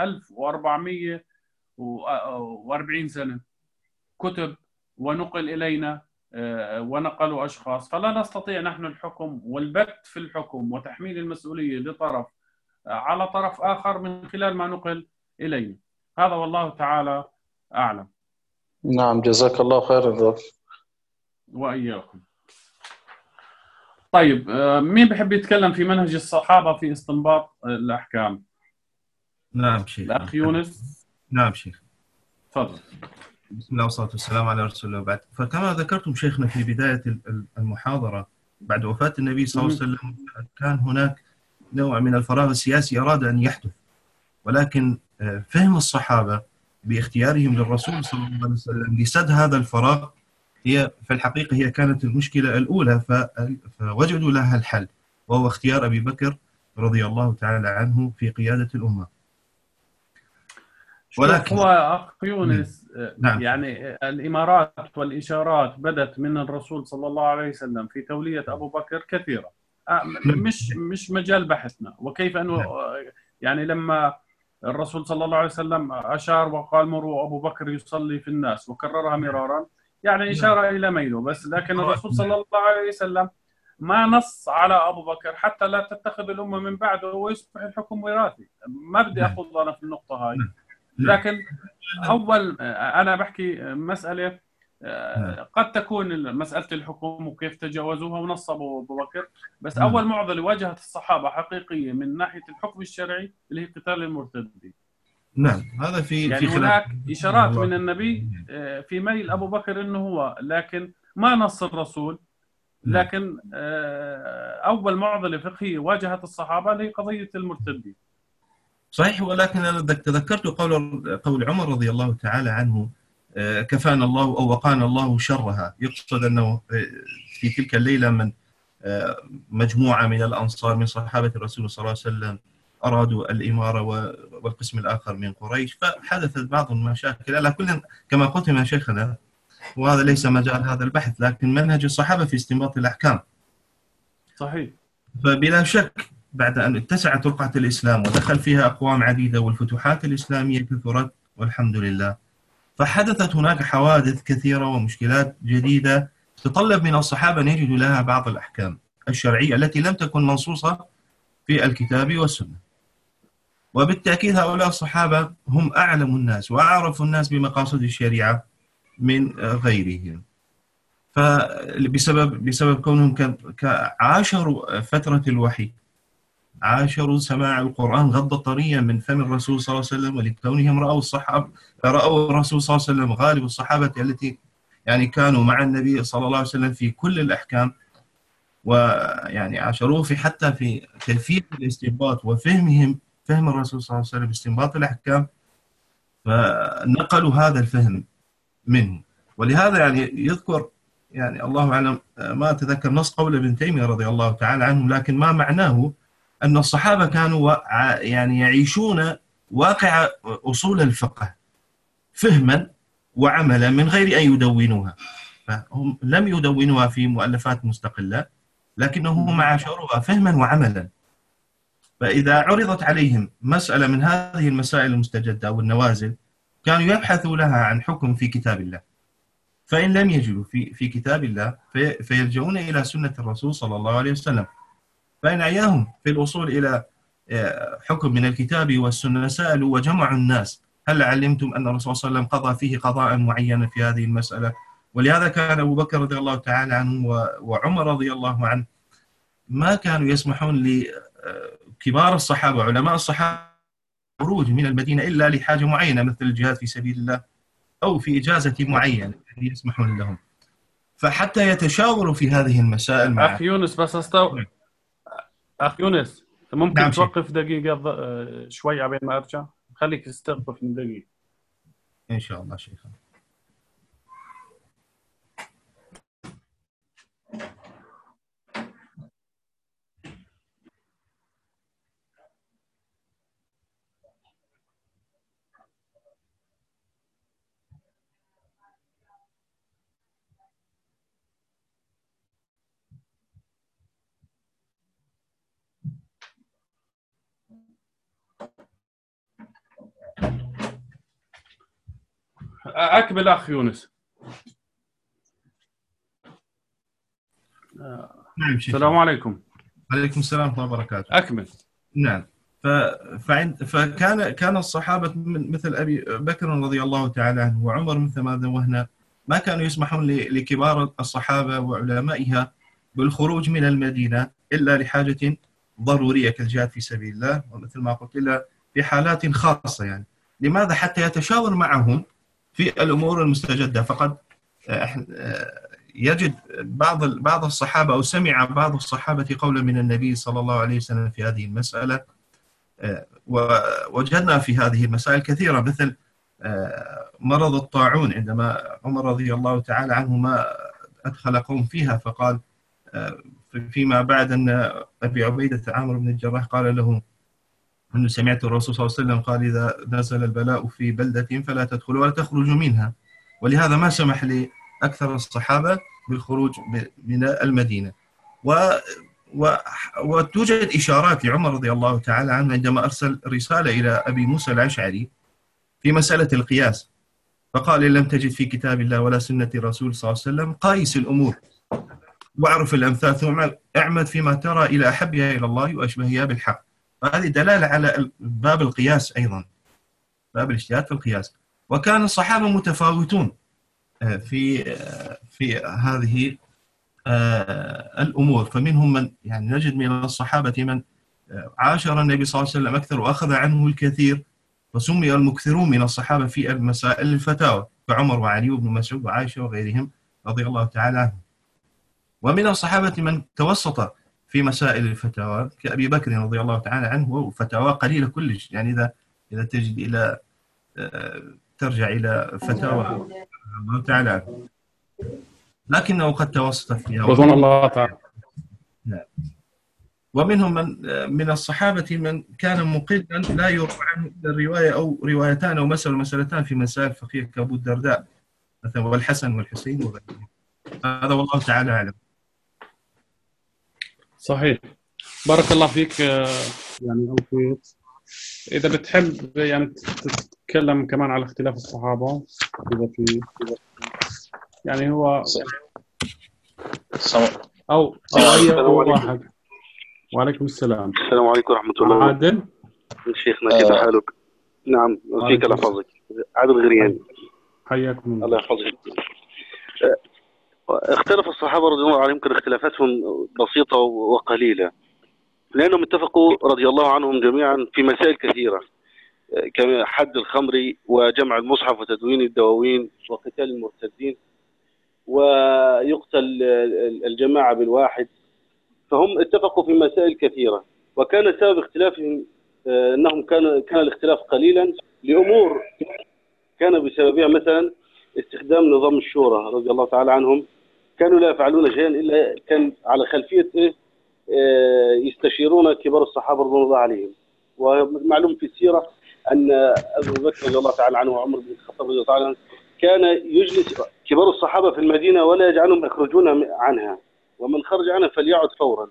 1440 سنة كتب ونقل إلينا ونقلوا أشخاص، فلا نستطيع نحن الحكم والبت في الحكم وتحميل المسؤولية لطرف على طرف آخر من خلال ما نقل إلينا. هذا والله تعالى أعلم. نعم، جزاك الله خير. وإياكم. طيب، مين بحب يتكلم في منهج الصحابة في استنباط الأحكام؟ نعم شيخ. الأخ يونس. نعم شيخ. تفضل. بسم الله والصلاة والسلام على رسول الله وبعد. فكما ذكرتم شيخنا في بداية المحاضرة، بعد وفاة النبي صلى الله عليه وسلم كان هناك نوع من الفراغ السياسي أراد أن يحدث، ولكن فهم الصحابة باختيارهم للرسول صلى الله عليه وسلم لسد هذا الفراغ هي في الحقيقة هي كانت المشكلة الأولى، فوجدوا لها الحل، وهو اختيار أبي بكر رضي الله تعالى عنه في قيادة الأمة. ولكن هو أخ يونس، نعم. يعني الإمارات والإشارات بدت من الرسول صلى الله عليه وسلم في تولية أبو بكر كثيرة، مش مجال بحثنا، وكيف أنه يعني لما الرسول صلى الله عليه وسلم أشار وقال مروا أبو بكر يصلي في الناس وكررها مرارا، يعني إشارة إلى ميله بس، لكن الرسول صلى الله عليه وسلم ما نص على أبو بكر حتى لا تتخذ الأمة من بعده ويصبح الحكم وراثي. ما بدي أخوض أنا في النقطة هاي، لكن أول أنا بحكي مسألة قد تكون مسألة الحكم وكيف تجاوزوها ونصبوا أبو بكر، بس أول معضلة واجهت الصحابة حقيقية من ناحية الحكم الشرعي اللي هي قتال المرتدين. نعم، هذا في يعني في هناك إشارات من النبي في ميل أبو بكر إنه هو، لكن ما نص الرسول. لكن أول معضلة فقهية واجهت الصحابة اللي هي قضية المرتدين. صحيح، ولكن أنا تذكرت قول عمر رضي الله تعالى عنه: كفانا الله أو وقانا الله شرها. يقصد أنه في تلك الليلة من مجموعة من الأنصار من صحابة الرسول صلى الله عليه وسلم أرادوا الإمارة، والقسم الآخر من قريش، فحدثت بعض المشاكل. على كل كما قلت يا شيخنا، وهذا ليس مجال هذا البحث، لكن منهج الصحابة في استنباط الأحكام. صحيح. فبلا شك بعد أن اتسعت رقعة الإسلام ودخل فيها أقوام عديدة والفتوحات الإسلامية كثرت والحمد لله، فحدثت هناك حوادث كثيرة ومشكلات جديدة تطلب من الصحابة أن يجدوا لها بعض الأحكام الشرعية التي لم تكن منصوصة في الكتاب والسنة. وبالتأكيد هؤلاء الصحابة هم أعلم الناس وأعرف الناس بمقاصد الشريعة من غيرهم، فبسبب كونهم عاشروا فترة الوحي، عاشروا سماع القرآن غض طريا من فم الرسول صلى الله عليه وسلم، ولكونهم رأوا الرسول صلى الله عليه وسلم غالب الصحابة التي يعني كانوا مع النبي صلى الله عليه وسلم في كل الأحكام، ويعني عاشروه حتى في كيفية الاستنباط وفهم الرسول صلى الله عليه وسلم باستنباط الأحكام، فنقلوا هذا الفهم منه. ولهذا يعني يذكر، يعني الله أعلم ما أتذكر نص قول ابن تيمية رضي الله تعالى عنه، لكن ما معناه أن الصحابة كانوا يعني يعيشون واقع أصول الفقه فهما وعملا من غير أن يدونوها، فهم لم يدونوها في مؤلفات مستقلة، لكنهم عاشروها فهما وعملا. فإذا عرضت عليهم مسألة من هذه المسائل المستجدة أو النوازل، كانوا يبحثوا لها عن حكم في كتاب الله، فإن لم يجدوا في كتاب الله فيلجؤون إلى سنة الرسول صلى الله عليه وسلم. فإن عياهم في الوصول إلى حكم من الكتاب والسنة سألوا وجمعوا الناس: هل علمتم أن الرسول صلى الله عليه وسلم قضى فيه قضاء معينا في هذه المسألة؟ ولهذا كان أبو بكر رضي الله تعالى عنه وعمر رضي الله عنه ما كانوا يسمحون لكبار الصحابة علماء الصحابة خروج من المدينة إلا لحاجة معينة، مثل الجهاد في سبيل الله أو في إجازة معينة يسمحون لهم، فحتى يتشاوروا في هذه المسائل مع أخ يونس بس أخ يونس ممكن نعم توقف دقيقة شوي عبين ما أرجع؟ خليك تستوقف من دقيقة إن شاء الله شيخ. أكمل أخ يونس. نعم شيخ. السلام عليكم. عليكم السلام ورحمة الله وبركاته. أكمل. نعم. فكان الصحابة مثل أبي بكر رضي الله تعالى عنه وعمر مثل ما ذوهنا ما كانوا يسمحون لكبار الصحابة وعلمائها بالخروج من المدينة إلا لحاجة ضرورية كالجهاد في سبيل الله، ومثل ما قلت إلا في حالات خاصة. يعني لماذا؟ حتى يتشاور معهم في الأمور المستجدة. فقد يجد بعض الصحابة أو سمع بعض الصحابة قولا من النبي صلى الله عليه وسلم في هذه المسألة، ووجدنا في هذه المسائل كثيرة، مثل مرض الطاعون عندما عمر رضي الله تعالى عنه ما أدخل قوم فيها، فقال فيما بعد أن أبي عبيدة عامر بن الجراح قال له أنه سمعت الرسول صلى الله عليه وسلم قال إذا نزل البلاء في بلدة فلا تدخلوا ولا تخرجوا منها، ولهذا ما سمح لأكثر الصحابة بالخروج من المدينة. وتوجد إشارات لعمر رضي الله تعالى عنه عندما أرسل رسالة إلى أبي موسى الأشعري في مسألة القياس، فقال إن لم تجد في كتاب الله ولا سنة رسول صلى الله عليه وسلم قايس الأمور واعرف الأمثال ثم اعمد فيما ترى إلى أحبها إلى الله وأشبهها بالحق. فهذه دلالة على باب القياس أيضا، باب الاجتهاد في القياس. وكان الصحابة متفاوتون في هذه الأمور، فمنهم من يعني نجد من الصحابة من عاشر النبي صلى الله عليه وسلم أكثر وأخذ عنه الكثير، فسمي المكثرون من الصحابة في المسائل الفتاوى كعمر وعلي وابن مسعود وعائشة وغيرهم رضي الله تعالى عنهم. ومن الصحابة من توسط في مسائل الفتاوى كأبي بكر رضي الله تعالى عنه، وفتاوى قليلة كلش، يعني إذا تجد إلى ترجع إلى فتاوى الله تعالى عنه، لكنه قد توسط فيها رضوان الله تعالى. ومنهم من الصحابة من كان مقلا لا يروى عنه إلا الرواية أو روايتان أو مسألتان في مسائل فقهية كأبو الدرداء مثلا والحسن والحسين وغيرهم. هذا والله تعالى أعلم. صحيح. بارك الله فيك. يعني أوفيت إذا بتحب يعني تتكلم كمان على اختلاف الصحابة، إذا في يعني هو أو أي واحد. وعليكم السلام. السلام عليكم ورحمة الله. عادل شيخنا كيف حالك؟ نعم فيك الله يحفظك. عادل غريان. حياكم الله يحفظك. اختلف الصحابة رضي الله عنهم، كان اختلافاتهم بسيطة وقليلة، لأنهم اتفقوا رضي الله عنهم جميعا في مسائل كثيرة كحد الخمر وجمع المصحف وتدوين الدواوين وقتال المرتدين ويقتل الجماعة بالواحد. فهم اتفقوا في مسائل كثيرة، وكان سبب اختلافهم أنهم كان الاختلاف قليلا لأمور كان بسببها، مثلا استخدام نظام الشورى رضي الله تعالى عنهم، كانوا لا يفعلون شيئا إلا كان على خلفية يستشيرون كبار الصحابة رضي الله عليهم. ومعلوم في السيرة أن أبو بكر رضي الله تعالى عنه وعمر بن الخطاب رضي الله تعالى عنه كان يجلس كبار الصحابة في المدينة ولا يجعلهم يخرجون عنها، ومن خرج عنها فليعد فورا.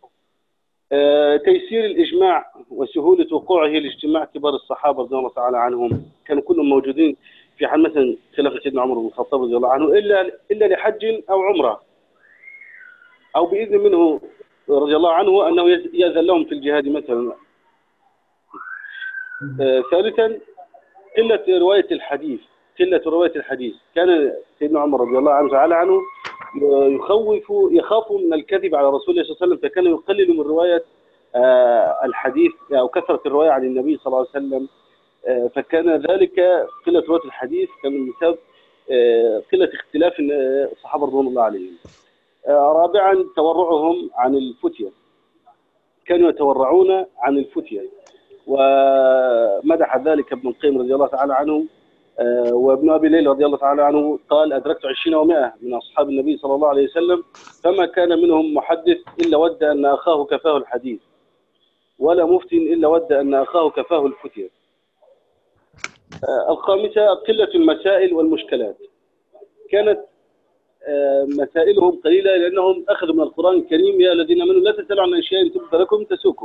تيسير الإجماع وسهولة وقوعه لاجتماع كبار الصحابة رضي الله تعالى عنهم، كانوا كلهم موجودين في حال مثلا خلافة سيدنا عمر بن الخطاب رضي الله عنه إلا لحج أو عمرة أو بإذن منه رضي الله عنه أنه يأذن لهم في الجهاد مثلا. ثالثا قلة رواية الحديث. كان سيدنا عمر رضي الله تعالى عنه يخاف من الكذب على رسول الله صلى الله عليه وسلم، فكان يقلل من رواية الحديث أو كثرة الرواية عن النبي صلى الله عليه وسلم. فكان ذلك قلة رواية الحديث كان من سبب قلة اختلاف الصحابة رضوان الله عليهم. رابعا تورعهم عن الفتية، كانوا يتورعون عن الفتية، ومدح ذلك ابن القيم رضي الله تعالى عنه. وابن أبي ليلى رضي الله تعالى عنه قال أدركت 20 و100 من أصحاب النبي صلى الله عليه وسلم، فما كان منهم محدث إلا ود أن أخاه كفاه الحديث، ولا مفتي إلا ود أن أخاه كفاه الفتية. الخامسة قلة المسائل والمشكلات، كانت مسائلهم قليلة لأنهم أخذوا من القرآن الكريم يا الذين آمنوا لا تسألوا عن أشياء تبد لكم تسؤكم،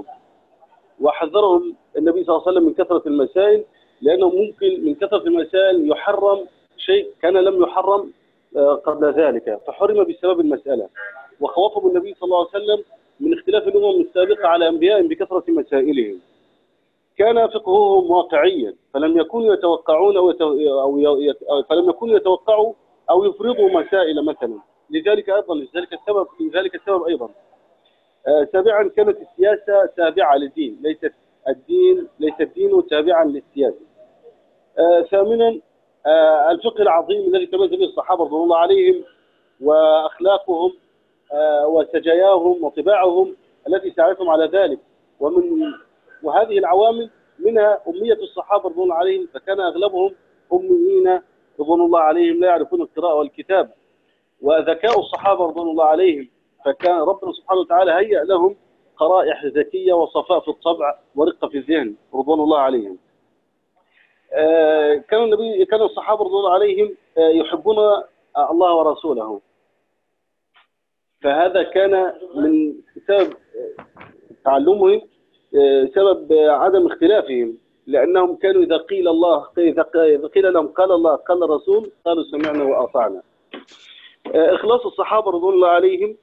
وحذرهم النبي صلى الله عليه وسلم من كثرة المسائل، لأنه ممكن من كثرة المسائل يحرم شيء كان لم يحرم قبل ذلك، فحرم بسبب المسألة. وخوفهم النبي صلى الله عليه وسلم من اختلاف الأمم السابقة على أنبيائهم بكثرة مسائلهم. كان فقههم واقعيا، فلم يكونوا يتوقعون فلم يكونوا يتوقعوا أو يفرضوا مسائل مثلا. لذلك السبب أيضا. سابعا، كانت السياسة تابعة للدين، ليس الدين تابعا للسياسة. ثامنا، الفقه العظيم الذي تميز به الصحابة رضي الله عليهم، وأخلاقهم وسجاياهم وطباعهم التي ساعدتهم على ذلك. وهذه العوامل منها أمية الصحابة رضي الله عليهم، فكان أغلبهم أميين رضوان الله عليهم لا يعرفون القراءة والكتاب. وذكاء الصحابة رضي الله عليهم، فكان ربنا سبحانه وتعالى هيأ لهم قرائح ذكية وصفاء في الطبع ورقة في الذهن رضوان الله عليهم. كان الصحابة رضي الله عليهم يحبون الله ورسوله، فهذا كان من سبب تعلمهم، سبب عدم اختلافهم، لأنهم كانوا إذا قيل لهم قال الله قال الرسول قالوا سمعنا وأطعنا. إخلاص الصحابة رضي الله عليهم،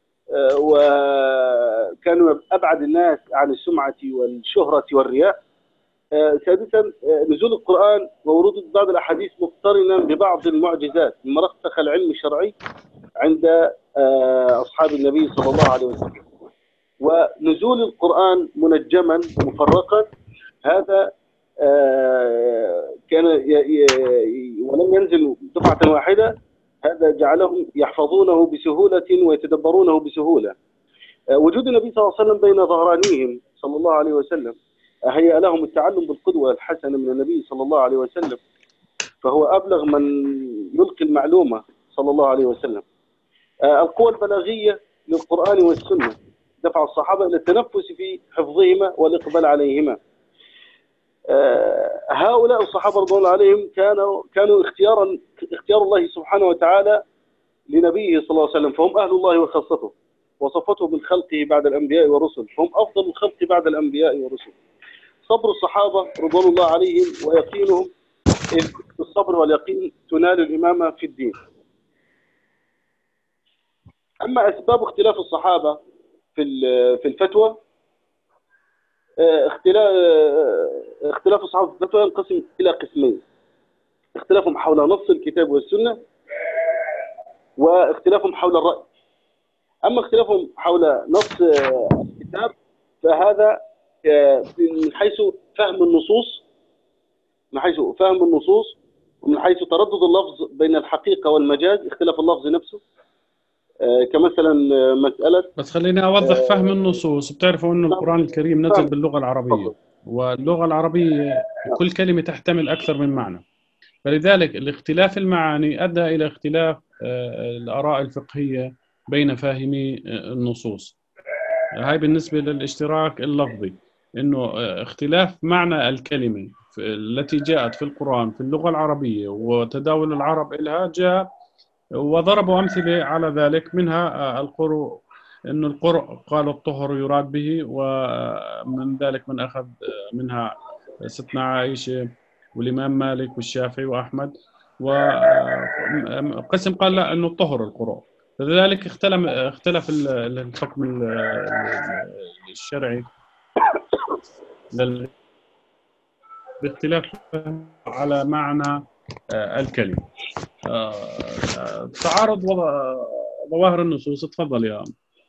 وكانوا أبعد الناس عن السمعة والشهرة والرياء. سادسا، نزول القرآن وورود بعض الأحاديث مقترنا ببعض المعجزات مما رسخ العلم الشرعي عند أصحاب النبي صلى الله عليه وسلم. ونزول القرآن منجما مفرقا، هذا كان ولم ينزل دفعة واحدة، هذا جعلهم يحفظونه بسهولة ويتدبرونه بسهولة. وجود النبي صلى الله عليه وسلم بين ظهرانيهم صلى الله عليه وسلم هيأ لهم التعلم بالقدوة الحسنة من النبي صلى الله عليه وسلم، فهو أبلغ من يلقي المعلومة صلى الله عليه وسلم. القوة البلاغية للقرآن والسنة دفع الصحابة إلى التنفس في حفظهما والإقبال عليهما. هؤلاء الصحابة رضي الله عليهم كانوا اختيار الله سبحانه وتعالى لنبيه صلى الله عليه وسلم، فهم أهل الله وخاصته، وصفته من خلقه بعد الأنبياء والرسل، فهم أفضل الخلق بعد الأنبياء والرسل. صبر الصحابة رضوان الله عليهم ويقينهم، إذ بالصبر واليقين تنال الإمامة في الدين. أما أسباب اختلاف الصحابة في الفتوى، اختلاف الصحابة في الفتوى ينقسم إلى قسمين: اختلافهم حول نص الكتاب والسنة، واختلافهم حول الرأي. أما اختلافهم حول نص الكتاب فهذا من حيث فهم النصوص، ومن حيث تردد اللفظ بين الحقيقة والمجاز، اختلاف اللفظ نفسه، كمثلا مسألة. بس خليني أوضح فهم النصوص. بتعرفوا أن القرآن الكريم نزل باللغة العربية، واللغة العربية كل كلمة تحتمل أكثر من معنى، فلذلك الاختلاف المعاني أدى إلى اختلاف الآراء الفقهية بين فاهمي النصوص. هاي بالنسبة للاشتراك اللفظي، إنه اختلاف معنى الكلمة التي جاءت في القرآن في اللغة العربية وتداول العرب إلها جاء، وضربوا أمثلة على ذلك، منها القرء، إنه القرء قالوا الطهر يراد به، ومن ذلك من أخذ منها ستنا عائشة والإمام مالك والشافعي وأحمد، وقسم قال لا إنه الطهر القرء. لذلك اختلف الحكم الشرعي باختلاف على معنى الكلمة. تعارض ظواهر النصوص. تفضل يا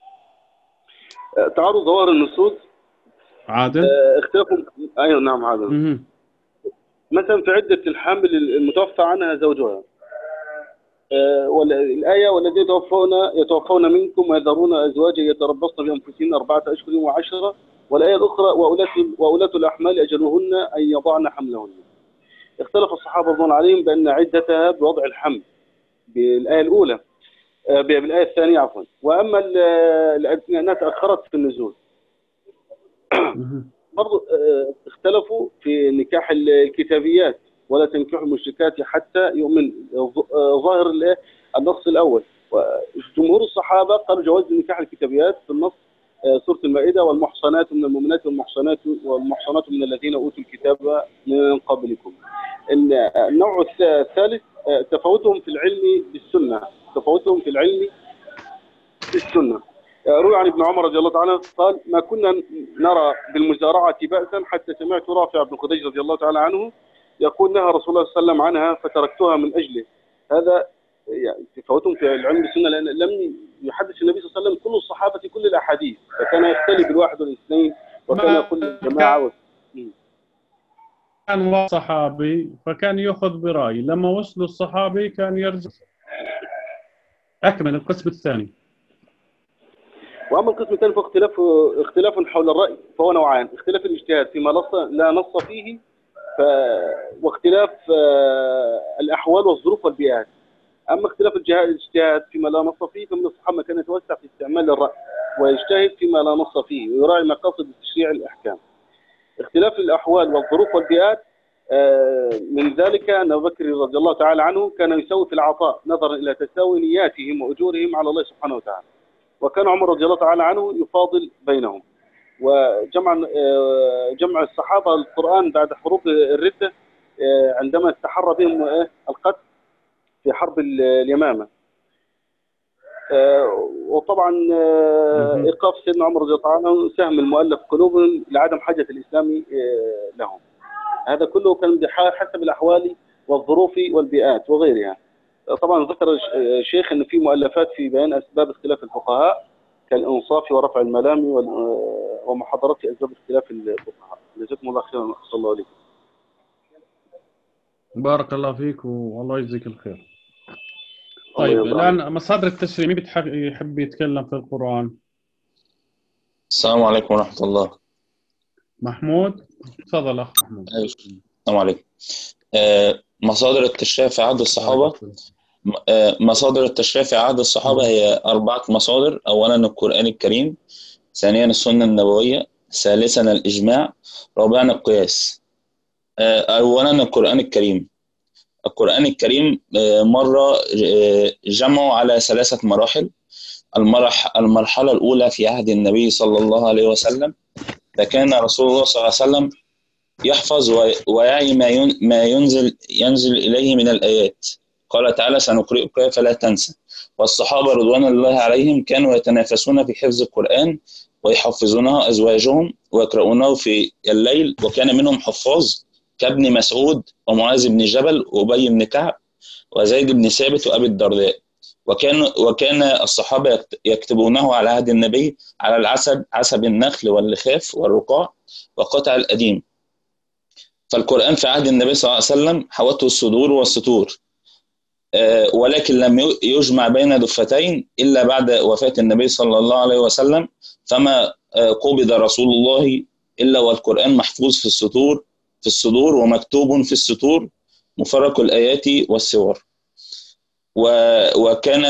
تعارض ظواهر النصوص. عادل. اختلافهم. ايوه نعم عادل. مثلا في عدة الحمل المتوفى عنها زوجها، الآية والذين يتوفون منكم ويذرون أزواجا يتربصن بأنفسهن 4 أشهر و10. والآية الأخرى وأولاة الأحمال أجلهن أن يضعن حملهن. اختلف الصحابة رضي الله عليهم بأن عدتها بوضع الحمل بالآية الأولى، بالآية الثانية عفوا، وأما أنها تأخرت في النزول. برضو اختلفوا في نكاح الكتابيات، ولا تنكحوا المشركات حتى يؤمن، ظاهر النص الأول. وجمهور الصحابة قالوا جواز نكاح الكتابيات في النص سورة المائدة: والمحصنات من المؤمنات والمحصنات من الذين أوتوا الكتاب من قبلكم. النوع الثالث تفاوتهم في العلم بالسنة، تفاوتهم في العلم بالسنة. روي عن ابن عمر رضي الله تعالى قال: ما كنا نرى بالمزارعة بأسا حتى سمعت رافع بن خديج رضي الله تعالى عنه يقول: نهى رسول الله صلى الله عليه وسلم عنها فتركتها من أجله. هذا يعني تفاوتهم في العلم بالسنة، لأن لم يحدث النبي صلى الله عليه وسلم كل الصحابة كل الأحاديث، فكان يختلف الواحد والاثنين وكان يقول الجماعة كان صحابي فكان يأخذ برأي، لما وصلوا الصحابي كان يرجع. أكمل القسم الثاني. واما القسم الثاني اختلاف حول الراي فهو نوعان: اختلاف الاجتهاد فيما لا نص فيه، واختلاف الاحوال والظروف والبيئات. اما اختلاف الاجتهاد فيما لا نص فيه فمن الصحابه كان يتوسع في استعمال الراي ويجتهد فيما لا نص فيه ويراعي مقاصد تشريع الاحكام. اختلاف الاحوال والظروف والبيئات من ذلك ان ابو بكر رضي الله تعالى عنه كان يسوي في العطاء نظرا الى تساوي نياتهم واجورهم على الله سبحانه وتعالى، وكان عمر رضي الله تعالى عنه يفاضل بينهم. جمع الصحابة القرآن بعد حروب الردة عندما استحر بهم القتل في حرب اليمامة. وطبعا إيقاف سيدنا عمر رضي الله عنه سهم المؤلف قلوبهم لعدم حاجة الإسلام لهم. هذا كله كان بحسب الأحوال والظروف والبيئات وغيرها. طبعا ذكر الشيخ ان في مؤلفات في بيان اسباب اختلاف الفقهاء كالانصاف ورفع الملام ومحاضرات في اسباب اختلاف الفقهاء. جزاكم الله خيرا. صلى الله عليكم. بارك الله فيك والله يجزيك الخير. طيب الان مصادر التشريع، مين يحب يتكلم في القرآن؟ السلام عليكم ورحمة الله. محمود تفضل اخ محمود. السلام عليكم. مصادر التشريع في عهد الصحابة. مصادر التشريع في عهد الصحابة هي 4 مصادر: أولا القرآن الكريم، ثانيا السنة النبوية، ثالثا الإجماع، رابعا القياس. أولا القرآن الكريم. القرآن الكريم مرة جمعوا على 3 مراحل. المرحلة الأولى في عهد النبي صلى الله عليه وسلم، فكان رسول الله صلى الله عليه وسلم يحفظ ويعي ما ينزل إليه من الآيات. قال تعالى: سنقرئك فلا تنسى. والصحابة رضوان الله عليهم كانوا يتنافسون في حفظ القرآن ويحفظونه أزواجهم ويقرؤونه في الليل، وكان منهم حفاظ كابن مسعود ومعاذ بن جبل وأبي بن كعب وزيد بن ثابت وأبي الدرداء. وكان الصحابة يكتبونه على عهد النبي على العسب، عسب النخل واللخاف والرقاع وقطع الأديم. فالقرآن في عهد النبي صلى الله عليه وسلم حوته الصدور والسطور، ولكن لم يجمع بين دفتين إلا بعد وفاة النبي صلى الله عليه وسلم، فما قبض رسول الله إلا والقرآن محفوظ في الصدور ومكتوب في السطور مفرق الآيات والسور. وكان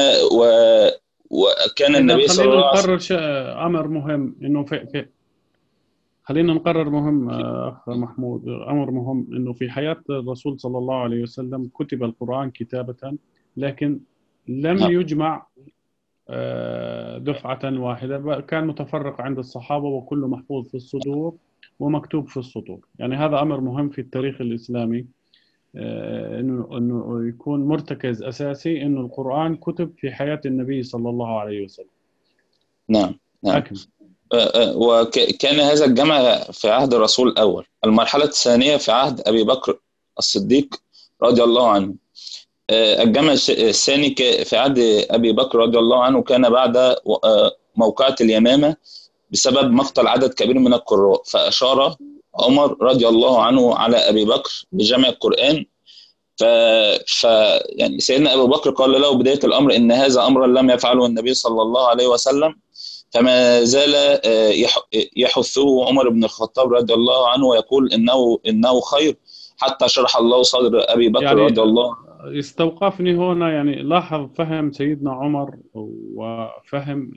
النبي صلى الله عليه وسلم. خلينا نقرر أمر مهم إنه خلينا نقرر مهم أخ محمود، أمر مهم إنه في حياة الرسول صلى الله عليه وسلم كتب القرآن كتابة، لكن لم يجمع دفعة واحدة، كان متفرق عند الصحابة وكله محفوظ في الصدور ومكتوب في السطور. يعني هذا أمر مهم في التاريخ الإسلامي، إنه يكون مرتكز أساسي إنه القرآن كتب في حياة النبي صلى الله عليه وسلم. نعم. وكان هذا الجمع في عهد الرسول الأول. المرحلة الثانية في عهد أبي بكر الصديق رضي الله عنه. الجمع الثاني في عهد أبي بكر رضي الله عنه كان بعد موقعة اليمامة بسبب مقتل عدد كبير من القراء، فأشار عمر رضي الله عنه على أبي بكر بجمع القرآن. يعني سيدنا أبو بكر قال له بداية الأمر إن هذا أمرا لم يفعله النبي صلى الله عليه وسلم، فما زال يحثه عمر بن الخطاب رضي الله عنه ويقول إنه خير، حتى شرح الله صدر أبي بكر يعني رضي الله عنه. يستوقفني هنا يعني لاحظ فهم سيدنا عمر وفهم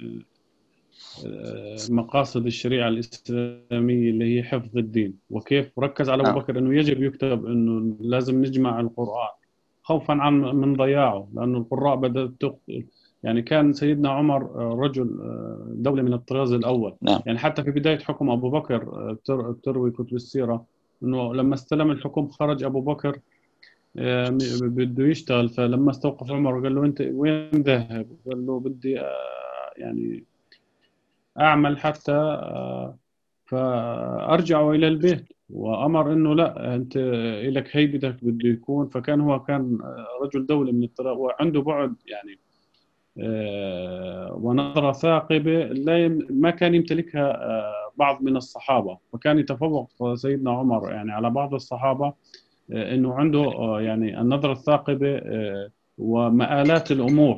مقاصد الشريعة الإسلامية اللي هي حفظ الدين، وكيف ركز على أبو بكر أنه يجب يكتب، أنه لازم نجمع القرآن خوفا من ضياعه، لأنه القراء بدأت يعني كان سيدنا عمر رجل دولة من الطراز الأول. يعني حتى في بداية حكم أبو بكر تروي كتب السيرة أنه لما استلم الحكم خرج أبو بكر بده يشتغل. فلما استوقف عمر قال له أنت وين ذاهب؟ قال له بدي يعني أعمل حتى فأرجع إلى البيت. وأمر إنه لا، أنت إلك هيبتك بده يكون. فكان هو كان رجل دولة من الطرف، وعنده بعد يعني ونظرة ثاقبة ما كان يمتلكها بعض من الصحابة. فكان يتفوق سيدنا عمر يعني على بعض الصحابة إنه عنده يعني النظرة الثاقبة ومآلات الأمور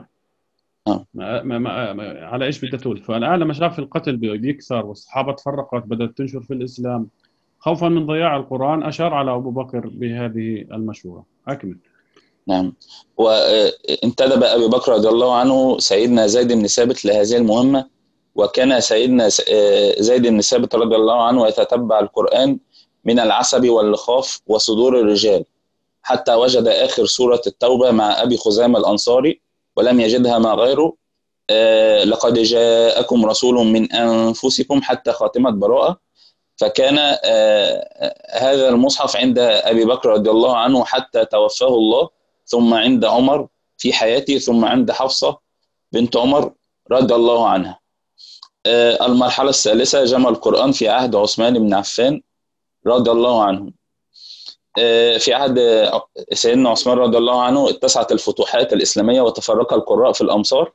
على إيش بدها تقول. فالآن لما شاف القتل بيكثر والصحابة تفرقت بدأت تنشر في الإسلام خوفا من ضياع القرآن، أشار على أبو بكر بهذه المشورة. أكمل. نعم. وانتدب أبي بكر رضي الله عنه سيدنا زيد بن ثابت لهذه المهمة، وكان سيدنا زيد بن ثابت رضي الله عنه يتتبع القرآن من العسب واللخاف وصدور الرجال، حتى وجد آخر سورة التوبة مع أبي خزيمة الأنصاري ولم يجدها مع غيره. لقد جاءكم رسول من أنفسكم حتى خاتمة براءة. فكان هذا المصحف عند أبي بكر رضي الله عنه حتى توفاه الله، ثم عند عمر في حياته، ثم عند حفصة بنت عمر رضي الله عنها. المرحلة الثالثة جمع القرآن في عهد عثمان بن عفان رضي الله عنه. في عهد سيدنا عثمان رضي الله عنه اتسعت الفتوحات الإسلامية وتفرق القراء في الأمصار،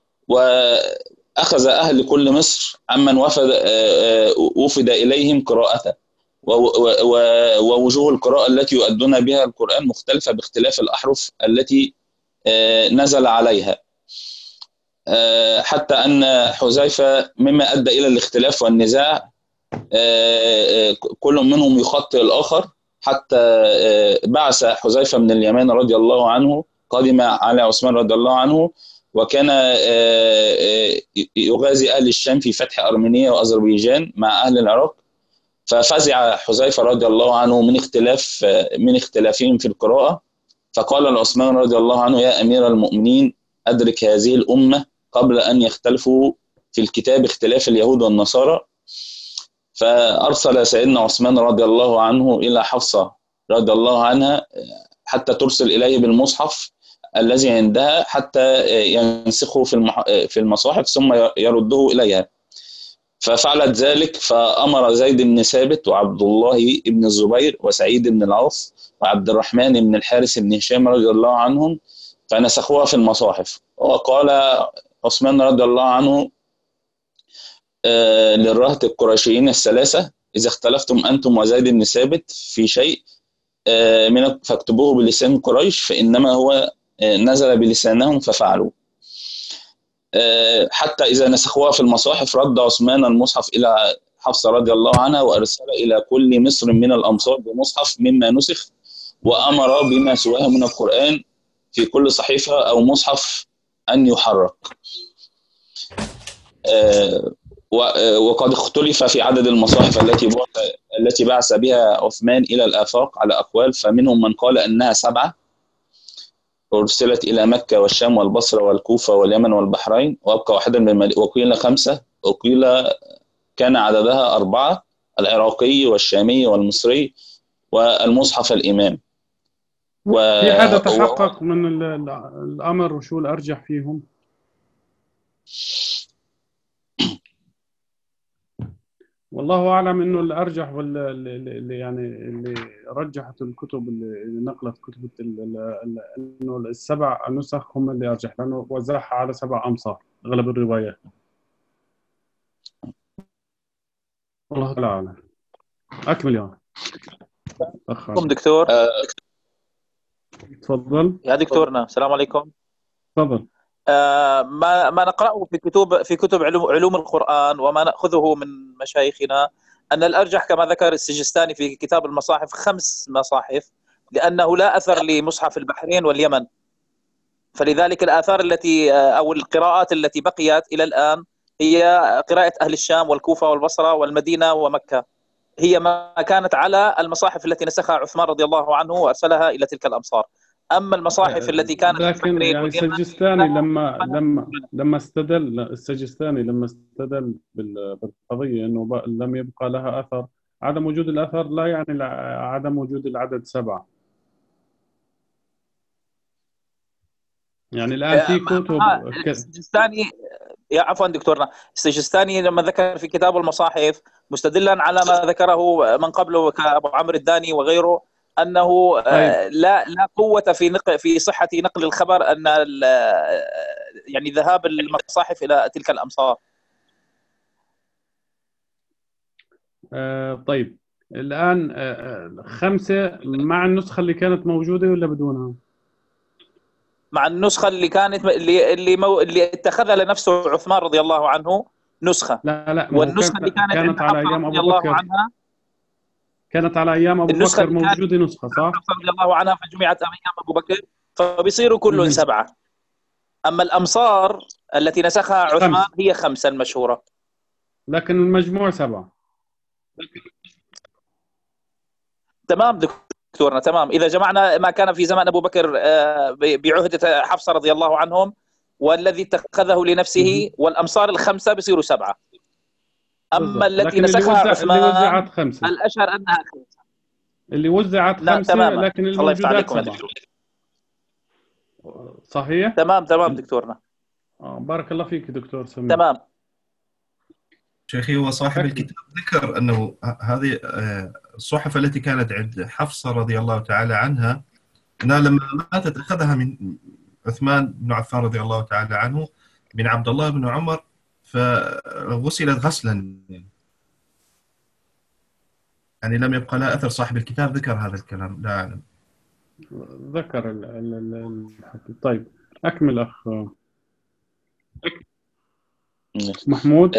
وأخذ أهل كل مصر عمن وفد إليهم قراءته، ووجوه القراءة التي يؤدون بها القرآن مختلفة باختلاف الأحرف التي نزل عليها، حتى أن حذيفة مما أدى إلى الاختلاف والنزاع كل منهم يخطئ الآخر، حتى بعث حذيفة بن اليمان رضي الله عنه قدم على عثمان رضي الله عنه، وكان يغازي أهل الشام في فتح أرمينيا وأذربيجان مع أهل العراق. ففزع حذيفة رضي الله عنه من اختلافهم في القراءة، فقال لعثمان رضي الله عنه: يا أمير المؤمنين، أدرك هذه الأمة قبل أن يختلفوا في الكتاب اختلاف اليهود والنصارى. فأرسل سيدنا عثمان رضي الله عنه إلى حفصة رضي الله عنها حتى ترسل إليه بالمصحف الذي عندها حتى ينسخه في المصاحف ثم يرده إليها. ففعلت ذلك، فأمر زيد بن ثابت وعبد الله بن الزبير وسعيد بن العاص وعبد الرحمن بن الحارث بن هشام رضي الله عنهم فنسخوها في المصاحف. وقال عثمان رضي الله عنه للرهط القرشيين الثلاثة: إذا اختلفتم أنتم وزيد بن ثابت في شيء فاكتبوه بلسان قريش، فإنما هو نزل بلسانهم ففعلوا. حتى إذا نسخوها في المصاحف رد عثمان المصحف إلى حفصة رضي الله عنها، وأرسل إلى كل مصر من الأمصار بمصحف مما نسخ، وأمر بما سواه من القرآن في كل صحيفة أو مصحف أن يحرك. وقد اختلف في عدد المصاحف التي بعث بها عثمان إلى الآفاق على أقوال، فمنهم من قال أنها 7 أرسلت إلى مكة والشام والبصرة والكوفة واليمن والبحرين، وأبقى واحدا من وقيل 5، وقيل كان عددها 4: العراقي والشامي والمصري والمصحف الإمام. في حدا تحقق من الأمر وشو الأرجح فيهم؟ والله أعلم إنه الأرجح واللي يعني اللي رجحت الكتب اللي نقلت كتب إنه ال7 نسخ هم اللي أرجح، لأنه وزعها على 7 أمصار أغلب الروايات. والله لا أعلم. أكمل يا دكتور. تفضل يا دكتورنا، السلام عليكم. تفضل. ما نقرأه في كتب علوم القرآن وما نأخذه من مشايخنا أن الأرجح كما ذكر السجستاني في كتاب المصاحف 5 مصاحف، لأنه لا أثر لمصحف البحرين واليمن، فلذلك الآثار التي أو القراءات التي بقيت إلى الآن هي قراءة أهل الشام والكوفة والبصرة والمدينة ومكة، هي ما كانت على المصاحف التي نسخها عثمان رضي الله عنه وأرسلها إلى تلك الأمصار. أما المصاحف التي كانت لكن يعني السجستاني لما استدل السجستاني لما استدل بالقضية أنه لم يبقى لها أثر، عدم وجود الأثر لا يعني عدم وجود العدد 7. يعني الآن في كتب السجستاني، يا عفوا دكتورنا، السجستاني لما ذكر في كتاب المصاحف مستدلا على ما ذكره من قبله كأبو عمرو الداني وغيره أنه طيب. لا قوة في صحة نقل الخبر أن يعني ذهاب المصاحف إلى تلك الأمصار. طيب الآن 5 مع النسخة اللي كانت موجودة ولا بدونها؟ مع النسخة اللي كانت اللي اتخذها لنفسه عثمان رضي الله عنه نسخة. لا والنسخة اللي كانت على أيام رضي أبو الله بكر عنها، كانت على أيام أبو النسخة بكر موجودة نسخة صح؟ رضي الله عنها فجمعت أيام أبو بكر فبيصيروا كلهم 7. أما الأمصار التي نسخها عثمان هي 5 المشهورة، لكن المجموع 7. تمام دكتورنا، تمام. إذا جمعنا ما كان في زمان أبو بكر بعهدة حفصة رضي الله عنهم والذي اتخذه لنفسه والأمصار ال5 بيصيروا 7. أما التي نسخها عثمان الأشهر أنها 5. اللي وزعت 5 لكن الموجودات 7. صحيح؟ تمام دكتورنا. بارك الله فيك دكتور سمير. تمام شيخي. هو صاحب الكتاب ذكر أنه هذه الصحف التي كانت عند حفصة رضي الله تعالى عنها أنها لما ماتت أخذها من عثمان بن عفان رضي الله تعالى عنه من عبد الله بن عمر فغسلت غسلا، يعني لم يبقى لها أثر. صاحب الكتاب ذكر هذا الكلام، لا أعلم. ذكر طيب أكمل أخ محمود.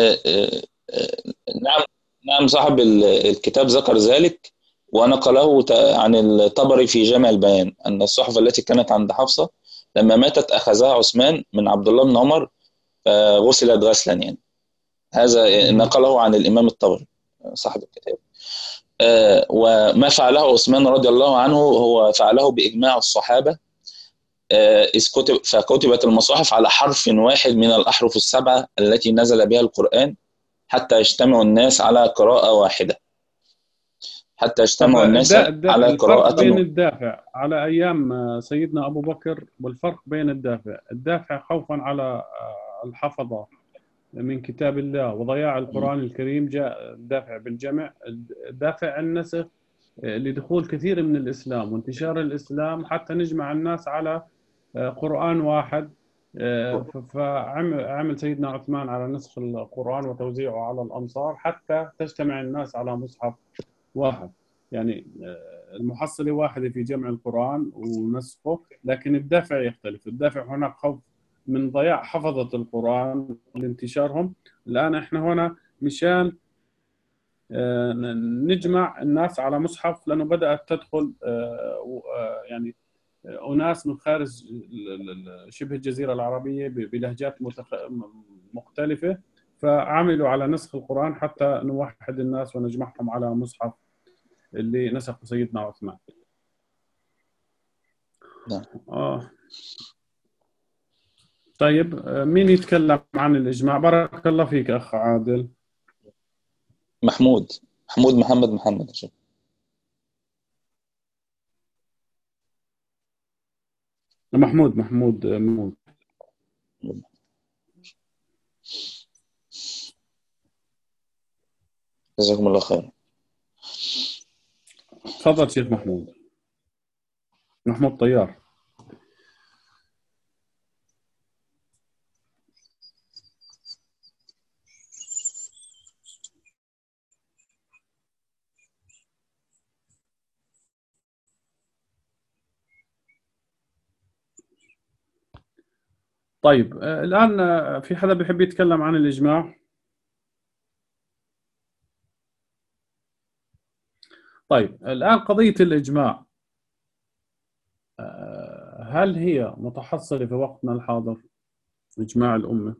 نعم صاحب الكتاب ذكر ذلك ونقله عن الطبري في جامع البيان أن الصحف التي كانت عند حفصة لما ماتت أخذها عثمان من عبد الله بن عمر فغسلت غسلا، يعني هذا نقله عن الإمام الطبري صاحب الكتاب. وما فعله عثمان رضي الله عنه هو فعله بإجماع الصحابة، فكتبت المصاحف على حرف واحد من الأحرف ال7 التي نزل بها القرآن حتى يجتمع الناس على قراءة واحدة، حتى يجتمع الناس على قراءة. الفرق بين الدافع على أيام سيدنا أبو بكر والفرق بين الدافع خوفا على الحفظة من كتاب الله وضياع القرآن الكريم، جاء الدافع بالجمع، الدافع النسخ لدخول كثير من الإسلام وانتشار الإسلام حتى نجمع الناس على قرآن واحد. فعمل سيدنا عثمان على نسخ القرآن وتوزيعه على الأمصار حتى تجتمع الناس على مصحف واحد، يعني المحصلة واحدة في جمع القرآن ونسخه، لكن الدافع يختلف. الدافع هناك خوف من ضياع حفظة القرآن لانتشارهم. الآن احنا هنا مشان نجمع الناس على مصحف، لأنه بدأت تدخل يعني أناس من خارج شبه الجزيرة العربية بلهجات مختلفة، فعملوا على نسخ القرآن حتى نوحد الناس ونجمعهم على مصحف اللي نسخه سيدنا عثمان. طيب مين يتكلم عن الإجماع؟ بارك الله فيك أخ عادل. محمود محمد. محمود. جزاكم الله خير. تفضل شيخ محمود طيار. طيب الآن في حدا بيحب يتكلم عن الإجماع؟ طيب الآن قضية الإجماع هل هي متحصلة في وقتنا الحاضر؟ إجماع الأمة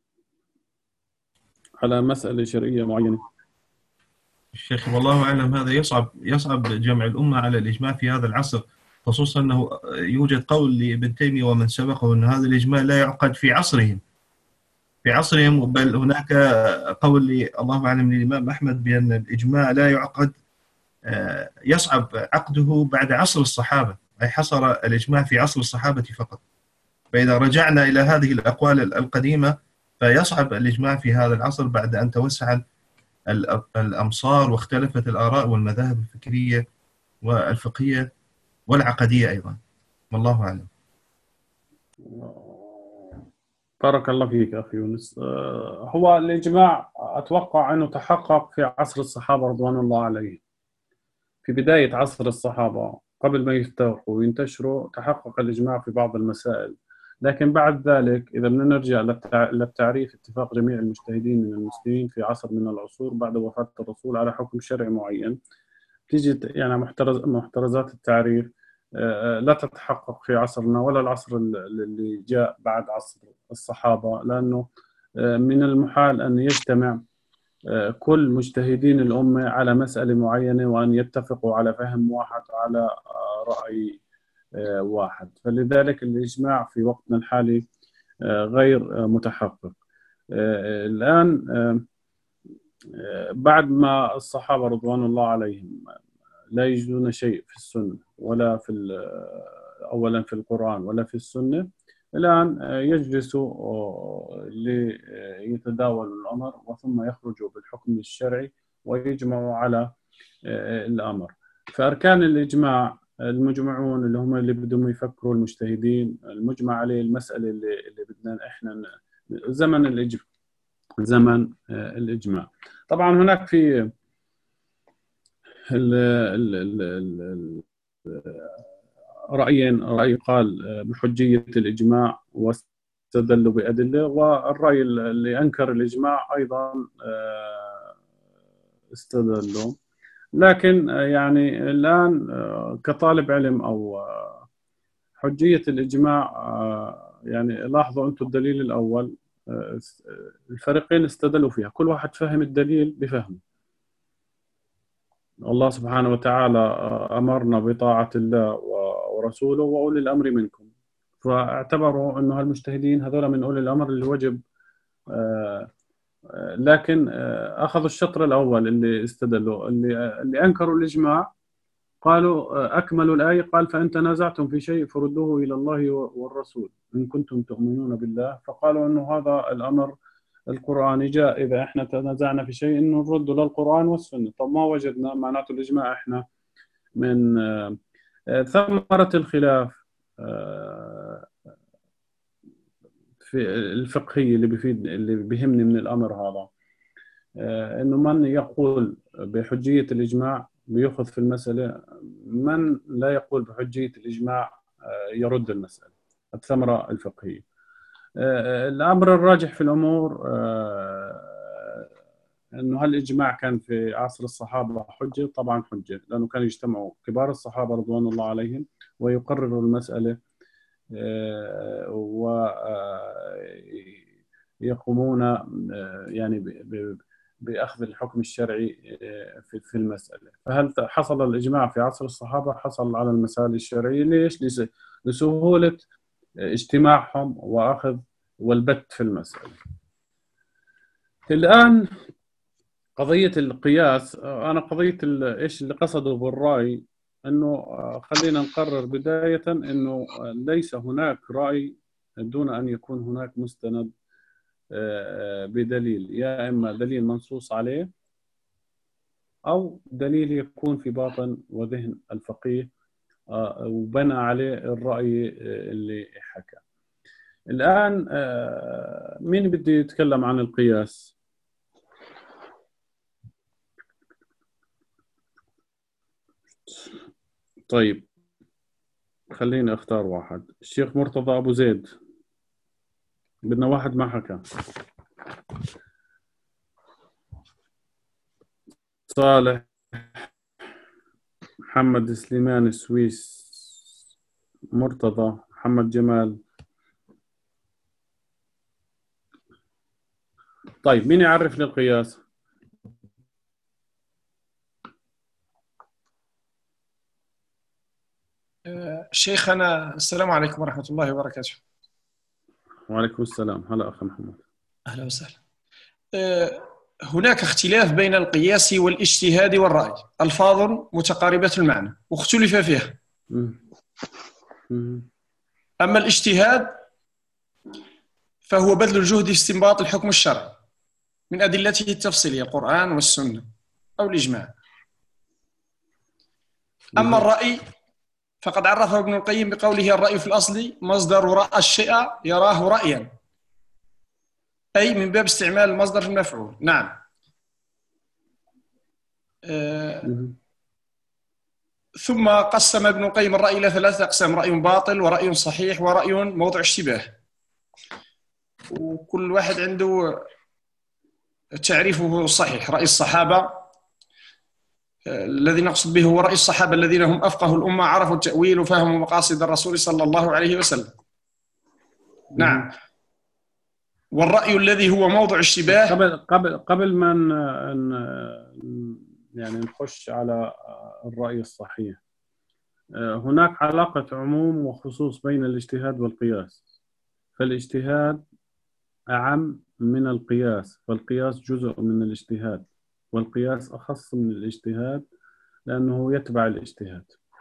على مسألة شرعية معينة؟ الشيخ والله أعلم هذا يصعب جمع الأمة على الإجماع في هذا العصر، خصوصا أنه يوجد قول لابن تيمية ومن سبقه أن هذا الإجماع لا يعقد في عصرهم، بل هناك قول الله أعلم للإمام أحمد بأن الإجماع لا يعقد، يصعب عقده بعد عصر الصحابة، أي حصر الإجماع في عصر الصحابة فقط. فإذا رجعنا إلى هذه الأقوال القديمة فيصعب الإجماع في هذا العصر بعد أن توسع الأمصار واختلفت الآراء والمذاهب الفكرية والفقهية والعقدية أيضا. والله أعلم. بارك الله فيك أخي يونس. هو الإجماع أتوقع أنه تحقق في عصر الصحابة رضوان الله عليهم. في بداية عصر الصحابة قبل ما يفترقوا وينتشروا تحقق الإجماع في بعض المسائل، لكن بعد ذلك إذا بدنا نرجع للتعريف اتفاق جميع المجتهدين من المسلمين في عصر من العصور بعد وفاة الرسول على حكم شرعي معين، تيجي يعني محترزات التعريف لا تتحقق في عصرنا ولا العصر اللي جاء بعد عصر الصحابة، لأنه من المحال أن يجتمع كل مجتهدين الأمة على مسألة معينة وأن يتفقوا على فهم واحد على رأي واحد، فلذلك الإجماع في وقتنا الحالي غير متحقق. الآن بعد ما الصحابة رضوان الله عليهم لا يجدون شيء في السنة ولا في أولا في القرآن ولا في السنة، الآن يجلسوا ليتداولوا الأمر وثم يخرجوا بالحكم الشرعي ويجمعوا على الأمر. فأركان الإجماع المجمعون اللي هم اللي بدهم يفكروا المجتهدين المجمع عليه المسألة اللي بدنا إحنا زمن الإجماع. طبعا هناك في رأيين، رأي قال بحجية الإجماع واستدلوا بأدلة، والرأي اللي أنكر الإجماع أيضا استدلوا. لكن يعني الآن كطالب علم أو حجية الإجماع يعني لاحظوا أنتم الدليل الأول الفريقين استدلوا فيها، كل واحد فهم الدليل بفهمه. الله سبحانه وتعالى أمرنا بطاعة الله ورسوله وأولي الأمر منكم، فاعتبروا أنه المجتهدين هذول من أولي الأمر اللي وجب، لكن أخذوا الشطر الأول اللي استدلوا، اللي أنكروا الإجماع قالوا أكملوا الآية، قال فإن تنازعتم في شيء فردوه إلى الله والرسول إن كنتم تؤمنون بالله، فقالوا أنه هذا الأمر القرآن جاء إذا إحنا تنازعنا في شيء إنه نرد للقرآن والسنة. طب ما وجدنا معناته الإجماع إحنا من ثمرة الخلاف في الفقهية اللي بيهمني من الأمر هذا إنه من يقول بحجية الإجماع بيأخذ في المسألة، من لا يقول بحجية الإجماع يرد المسألة. الثمرة الفقهية. الأمر الراجح في الأمور أنه هالإجماع كان في عصر الصحابة حجة، طبعا حجة، لأنه كانوا يجتمعوا كبار الصحابة رضوان الله عليهم ويقرروا المسألة ويقومون يعني بأخذ الحكم الشرعي في المسألة. فهل حصل الإجماع في عصر الصحابة؟ حصل على المسائل الشرعية. ليش؟ لسهولة اجتماعهم وأخذ والبت في المسألة. الآن قضية القياس، أنا قضية إيش اللي قصده بالرأي، أنه خلينا نقرر بداية أنه ليس هناك رأي دون أن يكون هناك مستند بدليل، يا إما دليل منصوص عليه أو دليل يكون في باطن وذهن الفقيه وبنى عليه الرأي اللي حكى. الآن مين بده يتكلم عن القياس؟ طيب خليني اختار واحد. الشيخ مرتضى أبو زيد، بدنا واحد ما حكى. صالح محمد سليمان السويس، مرتضى محمد جمال. طيب مين يعرف لي القياس؟ شيخنا السلام عليكم ورحمة الله وبركاته. وعليكم السلام. هلا أخي محمد. أهلا وسهلا. هناك اختلاف بين القياس والاجتهاد والرأي، ألفاظ متقاربة المعنى واختلف فيها. أما الاجتهاد فهو بذل الجهد في استنباط الحكم الشرعي من أدلته التفصيلية القرآن والسنة أو الإجماع. أما الرأي فقد عرفه ابن القيم بقوله: الرأي في الأصل مصدر رأى الشيء يراه رأيا، أي من باب استعمال المصدر في المفعول. نعم. ثم قسم ابن القيم الرأي إلى 3 أقسام: رأي باطل، ورأي صحيح، ورأي موضع اشتباه. وكل واحد عنده تعريفه الصحيح. رأي الصحابة الذي نقصد به هو رأي الصحابة الذين هم أفقهوا الأمة، عرفوا التأويل وفهموا مقاصد الرسول صلى الله عليه وسلم. نعم. والرأي الذي هو موضع اشتباه. قبل ما يعني نخش على الرأي الصحيح، هناك علاقة عموم وخصوص بين الاجتهاد والقياس، فالاجتهاد أعم من القياس، فالقياس جزء من الاجتهاد، والقياس أخص من الاجتهاد لأنه يتبع الاجتهاد.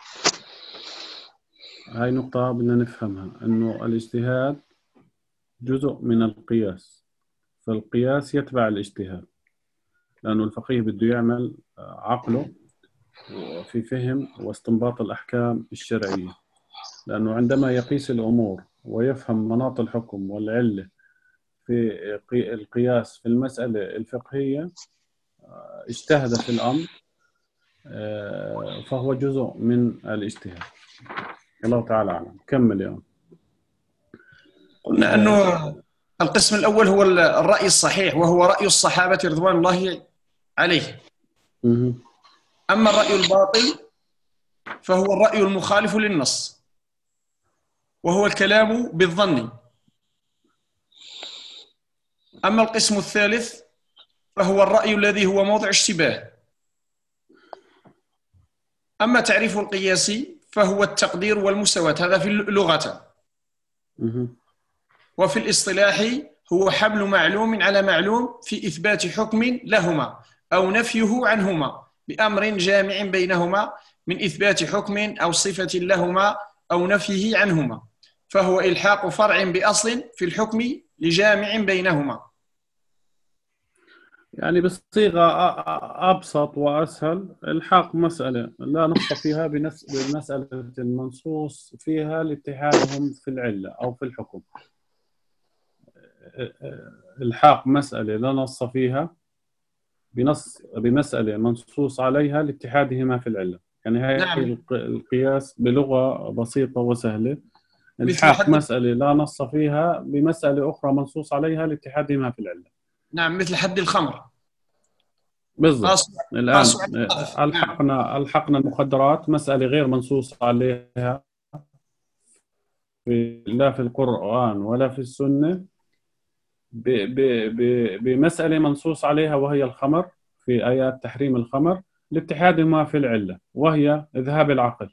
هاي نقطة بدنا نفهمها، أنه الاجتهاد جزء من القياس، فالقياس يتبع الاجتهاد، لأنه الفقيه بده يعمل عقله في فهم واستنباط الأحكام الشرعية، لأنه عندما يقيس الأمور ويفهم مناط الحكم والعلة في القياس في المسألة الفقهية اجتهد في الأمر، فهو جزء من الاجتهاد. الله تعالى أعلم. كمل يا قلنا أنه القسم الأول هو الرأي الصحيح، وهو رأي الصحابة رضوان الله عليه. أما الرأي الباطل فهو الرأي المخالف للنص، وهو الكلام بالظن. أما القسم الثالث فهو الرأي الذي هو موضع اشتباه. أما تعريف القياس فهو التقدير والمساواة، هذا في اللغة. وفي الاصطلاح هو حمل معلوم على معلوم في إثبات حكم لهما أو نفيه عنهما بأمر جامع بينهما من إثبات حكم أو صفة لهما أو نفيه عنهما، فهو إلحاق فرع بأصل في الحكم لجامع بينهما. يعني بصيغة أبسط وأسهل، الحاق مسألة لا نص فيها بمسألة المنصوص فيها لاتحادهم في العلة أو في الحكم. الحاق مسألة لا نص فيها بمسألة منصوص عليها لاتحادهما في العلة. يعني هاي نعم. القياس بلغة بسيطة وسهلة، الحاق مسألة لا نص فيها بمسألة أخرى منصوص عليها لاتحادهما في العلة. نعم، مثل حد الخمر بالضبط. الآن ألحقنا المخدرات، مسألة غير منصوص عليها لا في القرآن ولا في السنة، بمسألة منصوص عليها وهي الخمر، في آيات تحريم الخمر لاتحادهما في العلة وهي إذهاب العقل.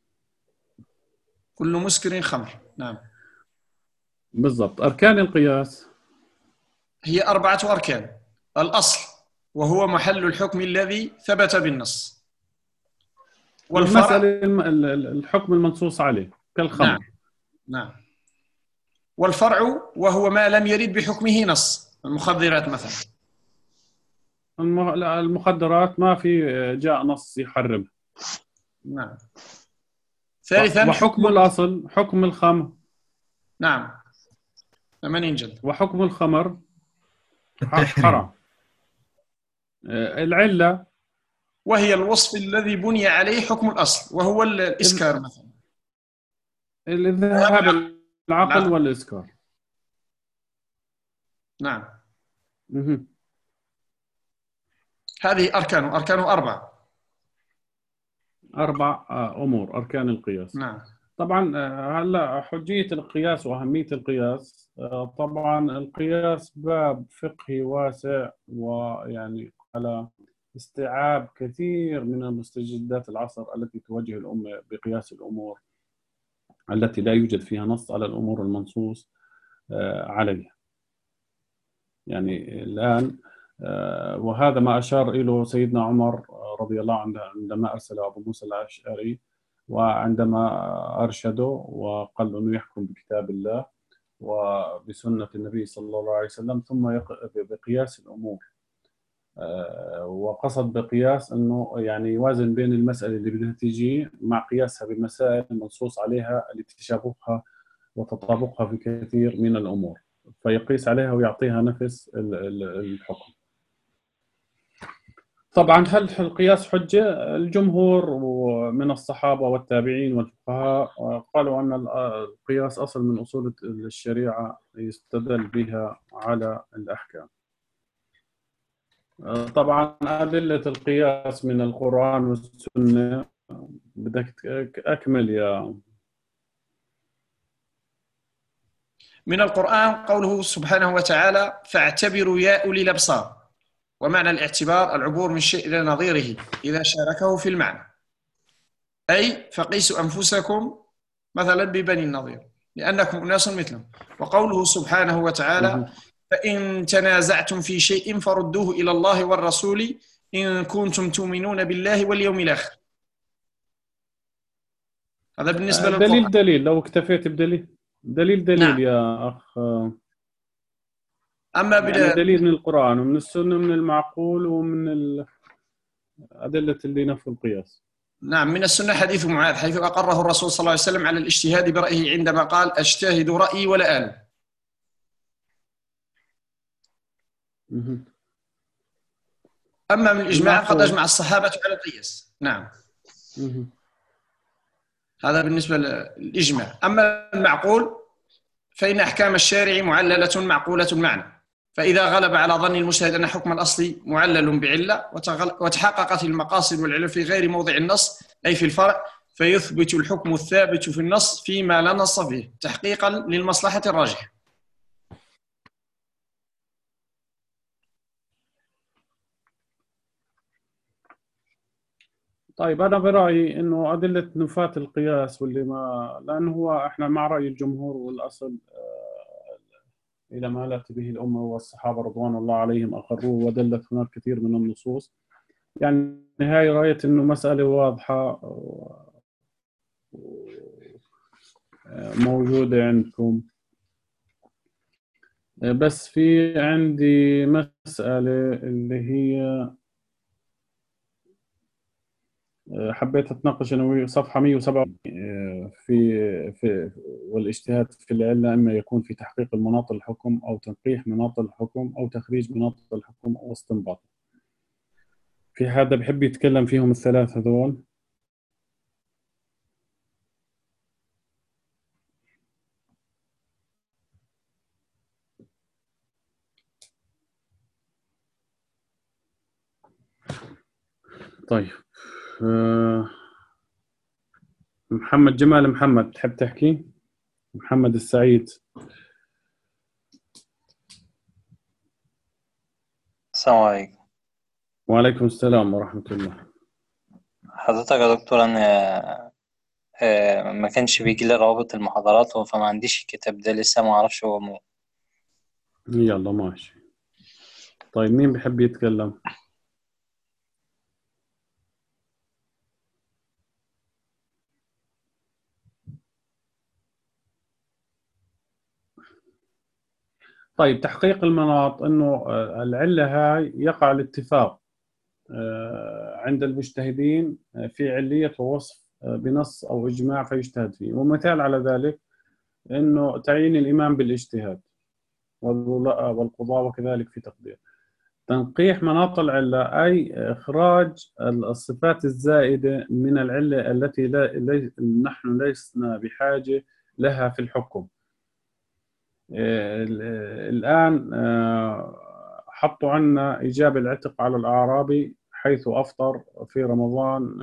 كل مسكر خمر. نعم بالضبط. أركان القياس هي 4 أركان: الأصل وهو محل الحكم الذي ثبت بالنص، والفرع الحكم المنصوص عليه كالخمر. نعم. والفرع وهو ما لم يرد بحكمه نص، المخدرات مثلا. المخدرات ما في جاء نص يحرمها. نعم. ثالثا وحكم الأصل حكم الخمر. نعم 80 جلد. وحكم الخمر حرام. العلة وهي الوصف الذي بني عليه حكم الأصل، وهو الإسكار مثلا، الذهاب العقل. نعم. والإسكار. نعم. هذه أركانه 4 أمور أركان القياس. نعم. طبعا هلا حجية القياس وأهمية القياس، طبعا القياس باب فقهي واسع، ويعني على استيعاب كثير من المستجدات العصر التي تواجه الأمة بقياس الأمور التي لا يوجد فيها نص على الأمور المنصوص عليها. يعني الآن وهذا ما أشار إليه سيدنا عمر رضي الله عنه عندما أرسل أبو موسى الأشعري، وعندما أرشده وقال له أنه يحكم بكتاب الله، وبسنة النبي صلى الله عليه وسلم، ثم بقياس الأمور. وقصد بقياس أنه يعني يوازن بين المسألة اللي بدها تيجي مع قياسها بمسائل منصوص عليها لتشابهها وتطابقها في كثير من الأمور، فيقيس عليها ويعطيها نفس الحكم. طبعا هل القياس حجة؟ الجمهور من الصحابة والتابعين والفقهاء قالوا أن القياس أصل من أصول الشريعة يستدل بها على الأحكام. طبعا أدلة القياس من القرآن والسنة، بدك أكمل يا. من القرآن قوله سبحانه وتعالى: فاعتبروا يا أولي الأبصار. ومعنى الاعتبار العبور من شيء إلى نظيره إذا شاركه في المعنى، أي فقيسوا أنفسكم مثلا ببني النظير لأنكم أناس مثلهم. وقوله سبحانه وتعالى: فإن تنازعتم في شيء فردوه إلى الله والرسول إن كنتم تؤمنون بالله واليوم الآخر. هذا بالنسبة للقرآن. دليل لو اكتفيت بدليل نعم. يا أخ، أما يعني دليل من القرآن ومن السنة ومن المعقول ومن الأدلة اللي نفوا القياس. نعم، من السنة حديث معاذ حيث أقره الرسول صلى الله عليه وسلم على الاجتهاد برأيه عندما قال: أجتهد رأيي ولا آل. أما من الإجماع قد أجمع الصحابة على القياس. نعم. هذا بالنسبة للإجماع. أما المعقول فإن أحكام الشارع معللة معقولة المعنى، فإذا غلب على ظن المجتهد أن حكم الأصل معلل بعلة وتحققت المقاصد والعلل في غير موضع النص أي في الفرع، فيثبت الحكم الثابت في النص فيما لا نص فيه تحقيقا للمصلحة الراجحة. طيب أنا برأيي إنه أدلة نفاة القياس واللي لأنه هو إحنا مع رأي الجمهور والأصل إلى ما لت به الأمة والصحابة رضوان الله عليهم أقروه، ودلت هناك كثير من النصوص. يعني هاي رأية إنه مسألة واضحة موجودة عندكم، بس في عندي مسألة اللي هي حبيت أتناقش أنا وياه. صفحة 107 في والاجتهاد في العلة إما يكون في تحقيق المناط الحكم أو تنقيح مناط الحكم أو تخريج مناط الحكم أو استنباط. في حدا بحب يتكلم فيهم الثلاث هذول؟ طيب محمد جمال محمد تحب تحكي؟ محمد السعيد. السلام عليكم. وعليكم السلام ورحمة الله. حضرتك يا دكتور أنا ما كانش بيجي لي روابط المحاضرات فما عنديش الكتاب ده لسه، ما أعرفش هو مو. يلا ماشي. طيب مين بحب يتكلم؟ طيب تحقيق المناط إنه العلة هاي يقع الاتفاق عند المجتهدين في علية ووصف بنص أو إجماع فيجتهد فيه، ومثال على ذلك إنه تعيين الإمام بالاجتهاد والقضاء وكذلك في تقدير. تنقيح مناط العلة أي إخراج الصفات الزائدة من العلة التي نحن لسنا بحاجة لها في الحكم. الآن حطوا عنا إيجاب العتق على الأعرابي حيث أفطر في رمضان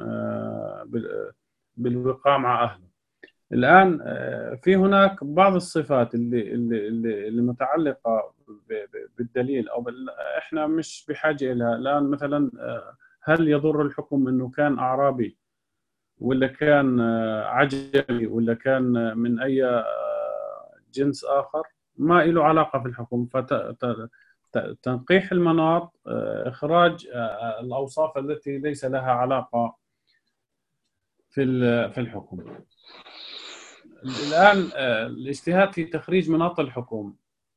بالوقاء مع أهله. الآن في هناك بعض الصفات اللي متعلقة بالدليل أو إحنا مش بحاجة إليها. الآن مثلا هل يضر الحكم إنه كان أعرابي ولا كان عجمي ولا كان من أي جنس آخر؟ ما له علاقة في الحكم. فتنقيح المناط إخراج الأوصاف التي ليس لها علاقة في الحكم. الآن الاجتهاد في تخريج مناط الحكم.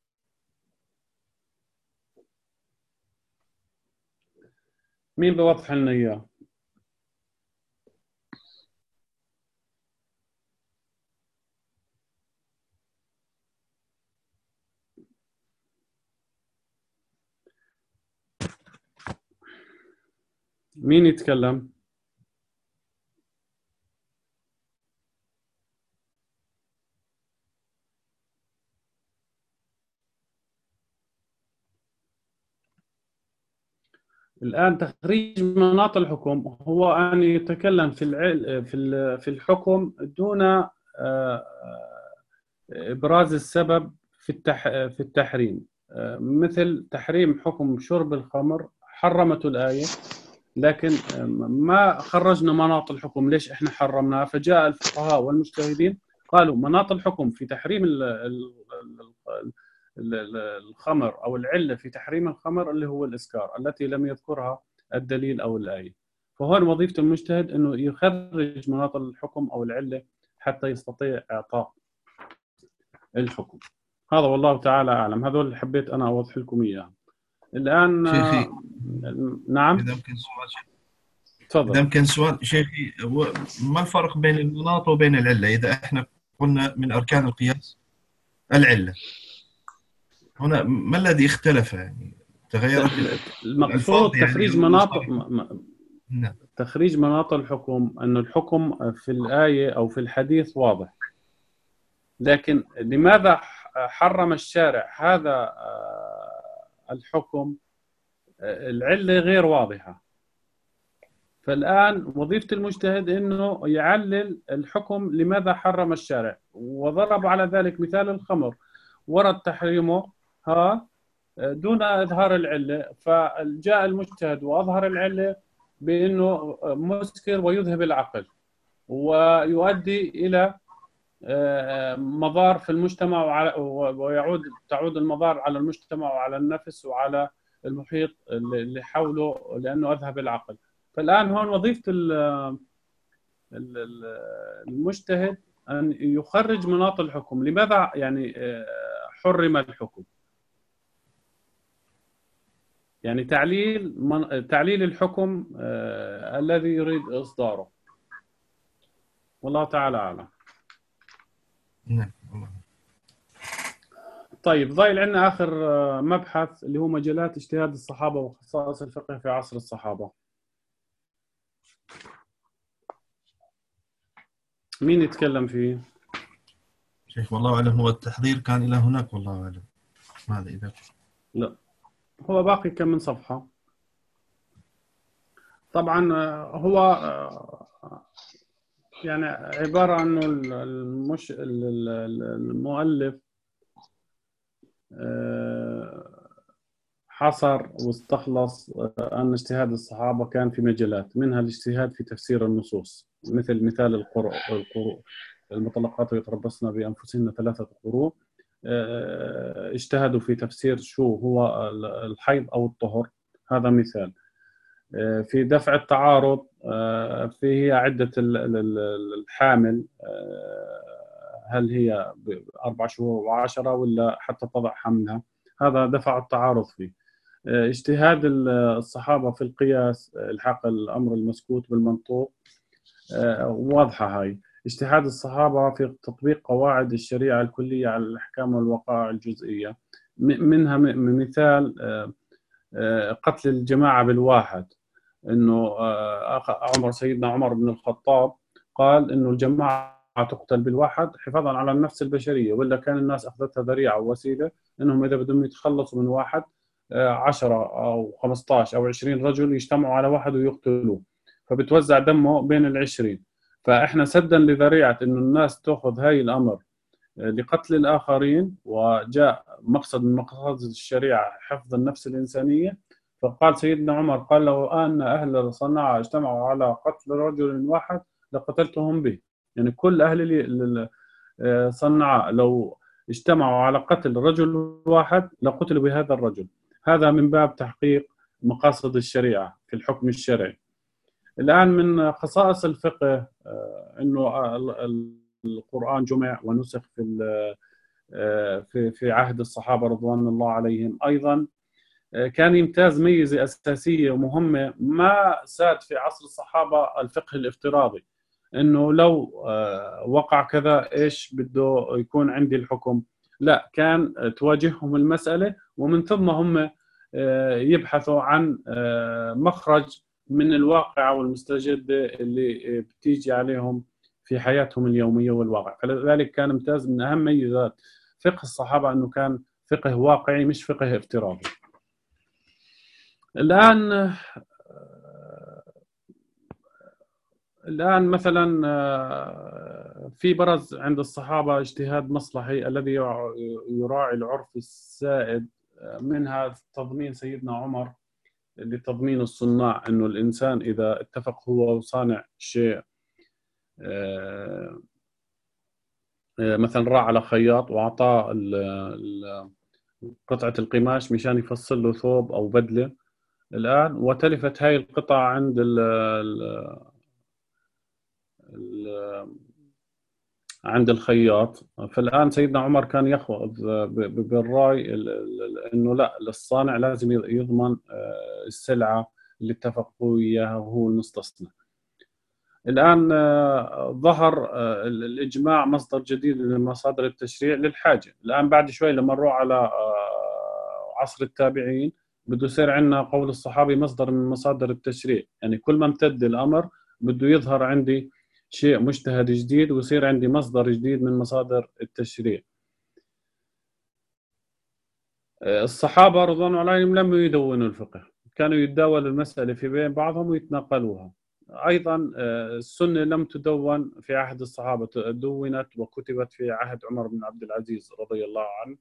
مين بيوضح لنا إياه؟ مين يتكلم؟ الآن تخريج مناط الحكم هو أن يتكلم في الحكم دون إبراز السبب في التحريم، مثل تحريم حكم شرب الخمر حرمته الآية، لكن ما خرجنا مناط الحكم ليش إحنا حرمناه. فجاء الفقهاء والمجتهدين قالوا مناط الحكم في تحريم الخمر أو العلة في تحريم الخمر اللي هو الإسكار التي لم يذكرها الدليل أو الآية. فهون وظيفة المجتهد أنه يخرج مناط الحكم أو العلة حتى يستطيع إعطاء الحكم. هذا والله تعالى أعلم. هذول اللي حبيت أنا أوضح لكم إياه. الآن شيخي نعم إذا ممكن سؤال تفضل. إذا ممكن سؤال شيخي، ما الفرق بين المناط وبين العلة؟ إذا إحنا قلنا من أركان القياس العلة، هنا ما الذي اختلف؟ يعني تغيرت المقصود تخريج مناط نعم. تخريج مناط الحكم أن الحكم في الآية أو في الحديث واضح، لكن لماذا حرم الشارع هذا الحكم؟ العلة غير واضحة. فالآن وظيفة المجتهد أنه يعلل الحكم لماذا حرم الشارع، وضرب على ذلك مثال الخمر ورد تحريمه دون إظهار العلة، فجاء المجتهد وأظهر العلة بأنه مسكر ويذهب العقل ويؤدي إلى مضار في المجتمع تعود المضار على المجتمع وعلى النفس وعلى المحيط اللي حوله لأنه أذهب العقل. فالآن هون وظيفة المجتهد أن يخرج مناط الحكم. لماذا يعني حرم الحكم؟ يعني تعليل الحكم الذي يريد إصداره. والله تعالى أعلم. نعم. طيب ضايل عندنا آخر مبحث اللي هو مجالات اجتهاد الصحابة وخصائص الفقه في عصر الصحابة. مين يتكلم فيه؟ شيخ والله أعلم، هو التحضير كان إلى هناك والله أعلم. ماذا إذا لا هو باقي كم من صفحة. طبعا هو يعني عبارة عنه المؤلف حصر واستخلص أن اجتهاد الصحابة كان في مجالات، منها الاجتهاد في تفسير النصوص، مثال القروء المطلقات يتربصن بأنفسهن 3 قروء، اجتهدوا في تفسير شو هو الحيض أو الطهر، هذا مثال. في دفع التعارض فيه عدة الحامل، هل هي 4 شهور و10 ولا حتى تضع حملها، هذا دفع التعارض فيه. اجتهاد الصحابة في القياس، الحاق الأمر المسكوت بالمنطوق، واضحة هاي. اجتهاد الصحابة في تطبيق قواعد الشريعة الكلية على الأحكام والوقائع الجزئية، منها مثال قتل الجماعة بالواحد، إنه سيدنا عمر بن الخطاب قال إنه الجماعة تقتل بالواحد حفاظا على النفس البشرية، ولا كان الناس أخذتها ذريعة ووسيلة إنهم إذا بدهم يتخلصوا من واحد 10 أو 15 أو 20 رجل يجتمعوا على واحد ويقتلوه، فبتوزع دمه بين ال20. فإحنا سدا لذريعة إنه الناس تأخذ هاي الأمر لقتل الآخرين، وجاء مقصد من مقاصد الشريعة حفظ النفس الإنسانية. فقال سيدنا عمر قال لو أن أهل صنعاء اجتمعوا على قتل رجل واحد لقتلتهم به، يعني كل أهل صنعاء لو اجتمعوا على قتل رجل واحد لقتلوا بهذا الرجل. هذا من باب تحقيق مقاصد الشريعة في الحكم الشرعي. الآن من خصائص الفقه أنه القرآن جمع ونسخ في عهد الصحابة رضوان الله عليهم. أيضا كان يمتاز ميزة أساسية ومهمة ما ساد في عصر الصحابة الفقه الافتراضي، إنه لو وقع كذا إيش بده يكون عندي الحكم. لا، كان تواجههم المسألة ومن ثم هم يبحثوا عن مخرج من الواقع والمستجدة اللي بتيجي عليهم في حياتهم اليومية والواقع. فلذلك كان ممتاز. من أهم ميزات فقه الصحابة أنه كان فقه واقعي مش فقه افتراضي. الآن مثلا في برز عند الصحابة اجتهاد مصلحي الذي يراعي العرف السائد، منها تضمين سيدنا عمر لتضمين الصناع، أنه الإنسان إذا اتفق هو وصانع شيء، مثلا راح على خياط وأعطاه قطعة القماش مشان يفصل له ثوب أو بدلة، الآن وتلفت هاي القطعة عند عند الخياط، فالآن سيدنا عمر كان يأخذ بالرأي إنه لا، للصانع لازم يضمن السلعة اللي اتفقوا إياها وهو المستصنع. الآن ظهر الإجماع مصدر جديد من مصادر التشريع للحاجة. الآن بعد شوي لما نروح على عصر التابعين بده يصير عندنا قول الصحابي مصدر من مصادر التشريع، يعني كل ما امتد الأمر بده يظهر عندي شيء مجتهد جديد ويصير عندي مصدر جديد من مصادر التشريع. الصحابة رضوان الله عليهم لم يدونوا الفقه، كانوا يتداولوا المسألة في بين بعضهم ويتناقلوها. أيضا السنة لم تدون في عهد الصحابة، دونت وكتبت في عهد عمر بن عبد العزيز رضي الله عنه.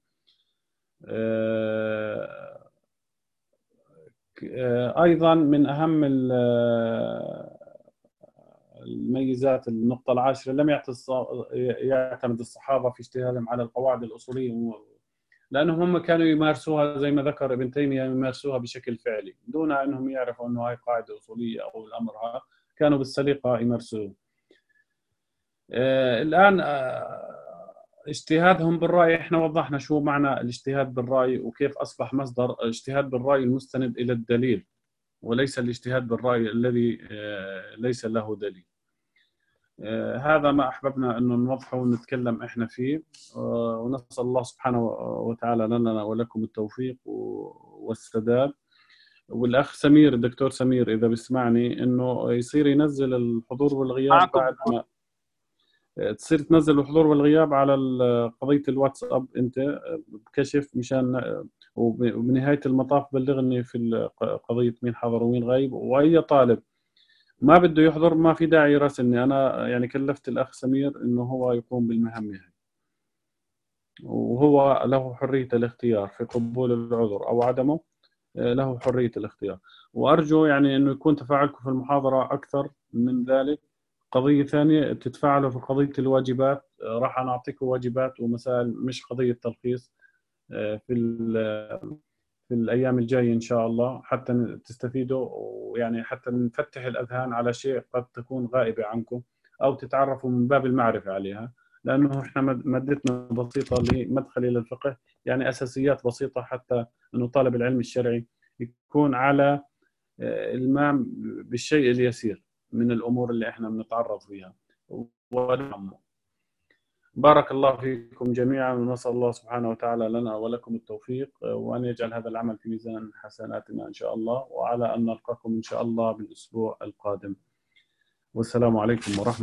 أيضا من أهم الميزات النقطة العاشرة، لم يعتمد الصحابة في اجتهادهم على القواعد الأصولية، لأنهم هم كانوا يمارسوها زي ما ذكر ابن تيمية، يمارسوها بشكل فعلي دون أنهم يعرفوا أنه هاي قاعدة أصولية أو الأمر هذا، كانوا بالسليقة يمارسوه. الآن اجتهادهم بالرأي، احنا وضحنا شو معنى الاجتهاد بالرأي وكيف أصبح مصدر اجتهاد بالرأي المستند إلى الدليل، وليس الاجتهاد بالرأي الذي ليس له دليل. هذا ما أحببنا أنه نوضحه ونتكلم إحنا فيه، ونسأل الله سبحانه وتعالى لنا ولكم التوفيق والسداد. والأخ سمير، الدكتور سمير إذا بيسمعني، أنه يصير ينزل الحضور والغياب بعد ما تصير تنزل الحضور والغياب على قضية الواتساب أنت بكشف مشان، وبنهاية المطاف بلغني في قضية مين حضر ومين غايب. وأي طالب ما بده يحضر ما في داعي يراسلني، أنا يعني كلفت الأخ سمير إنه هو يقوم بالمهمة هاي، وهو له حرية الاختيار في قبول العذر أو عدمه، له حرية الاختيار. وأرجو يعني إنه يكون تفاعلكم في المحاضرة أكثر من ذلك. قضية ثانية، تتفاعلوا في قضية الواجبات، راح نعطيكم واجبات ومسائل مش قضية تلخيص في الأيام الجاية إن شاء الله، حتى تستفيدوا ويعني حتى نفتح الأذهان على شيء قد تكون غائبة عنكم أو تتعرفوا من باب المعرفة عليها، لأنه إحنا مادتنا بسيطة لمدخل إلى الفقه، يعني أساسيات بسيطة حتى أنه طالب العلم الشرعي يكون على المام بالشيء اليسير من الأمور اللي إحنا بنتعرض فيها. بارك الله فيكم جميعا، ونسأل الله سبحانه وتعالى لنا ولكم التوفيق، وأن يجعل هذا العمل في ميزان حسناتنا إن شاء الله، وعلى أن نلقاكم إن شاء الله بالأسبوع القادم. والسلام عليكم ورحمة الله.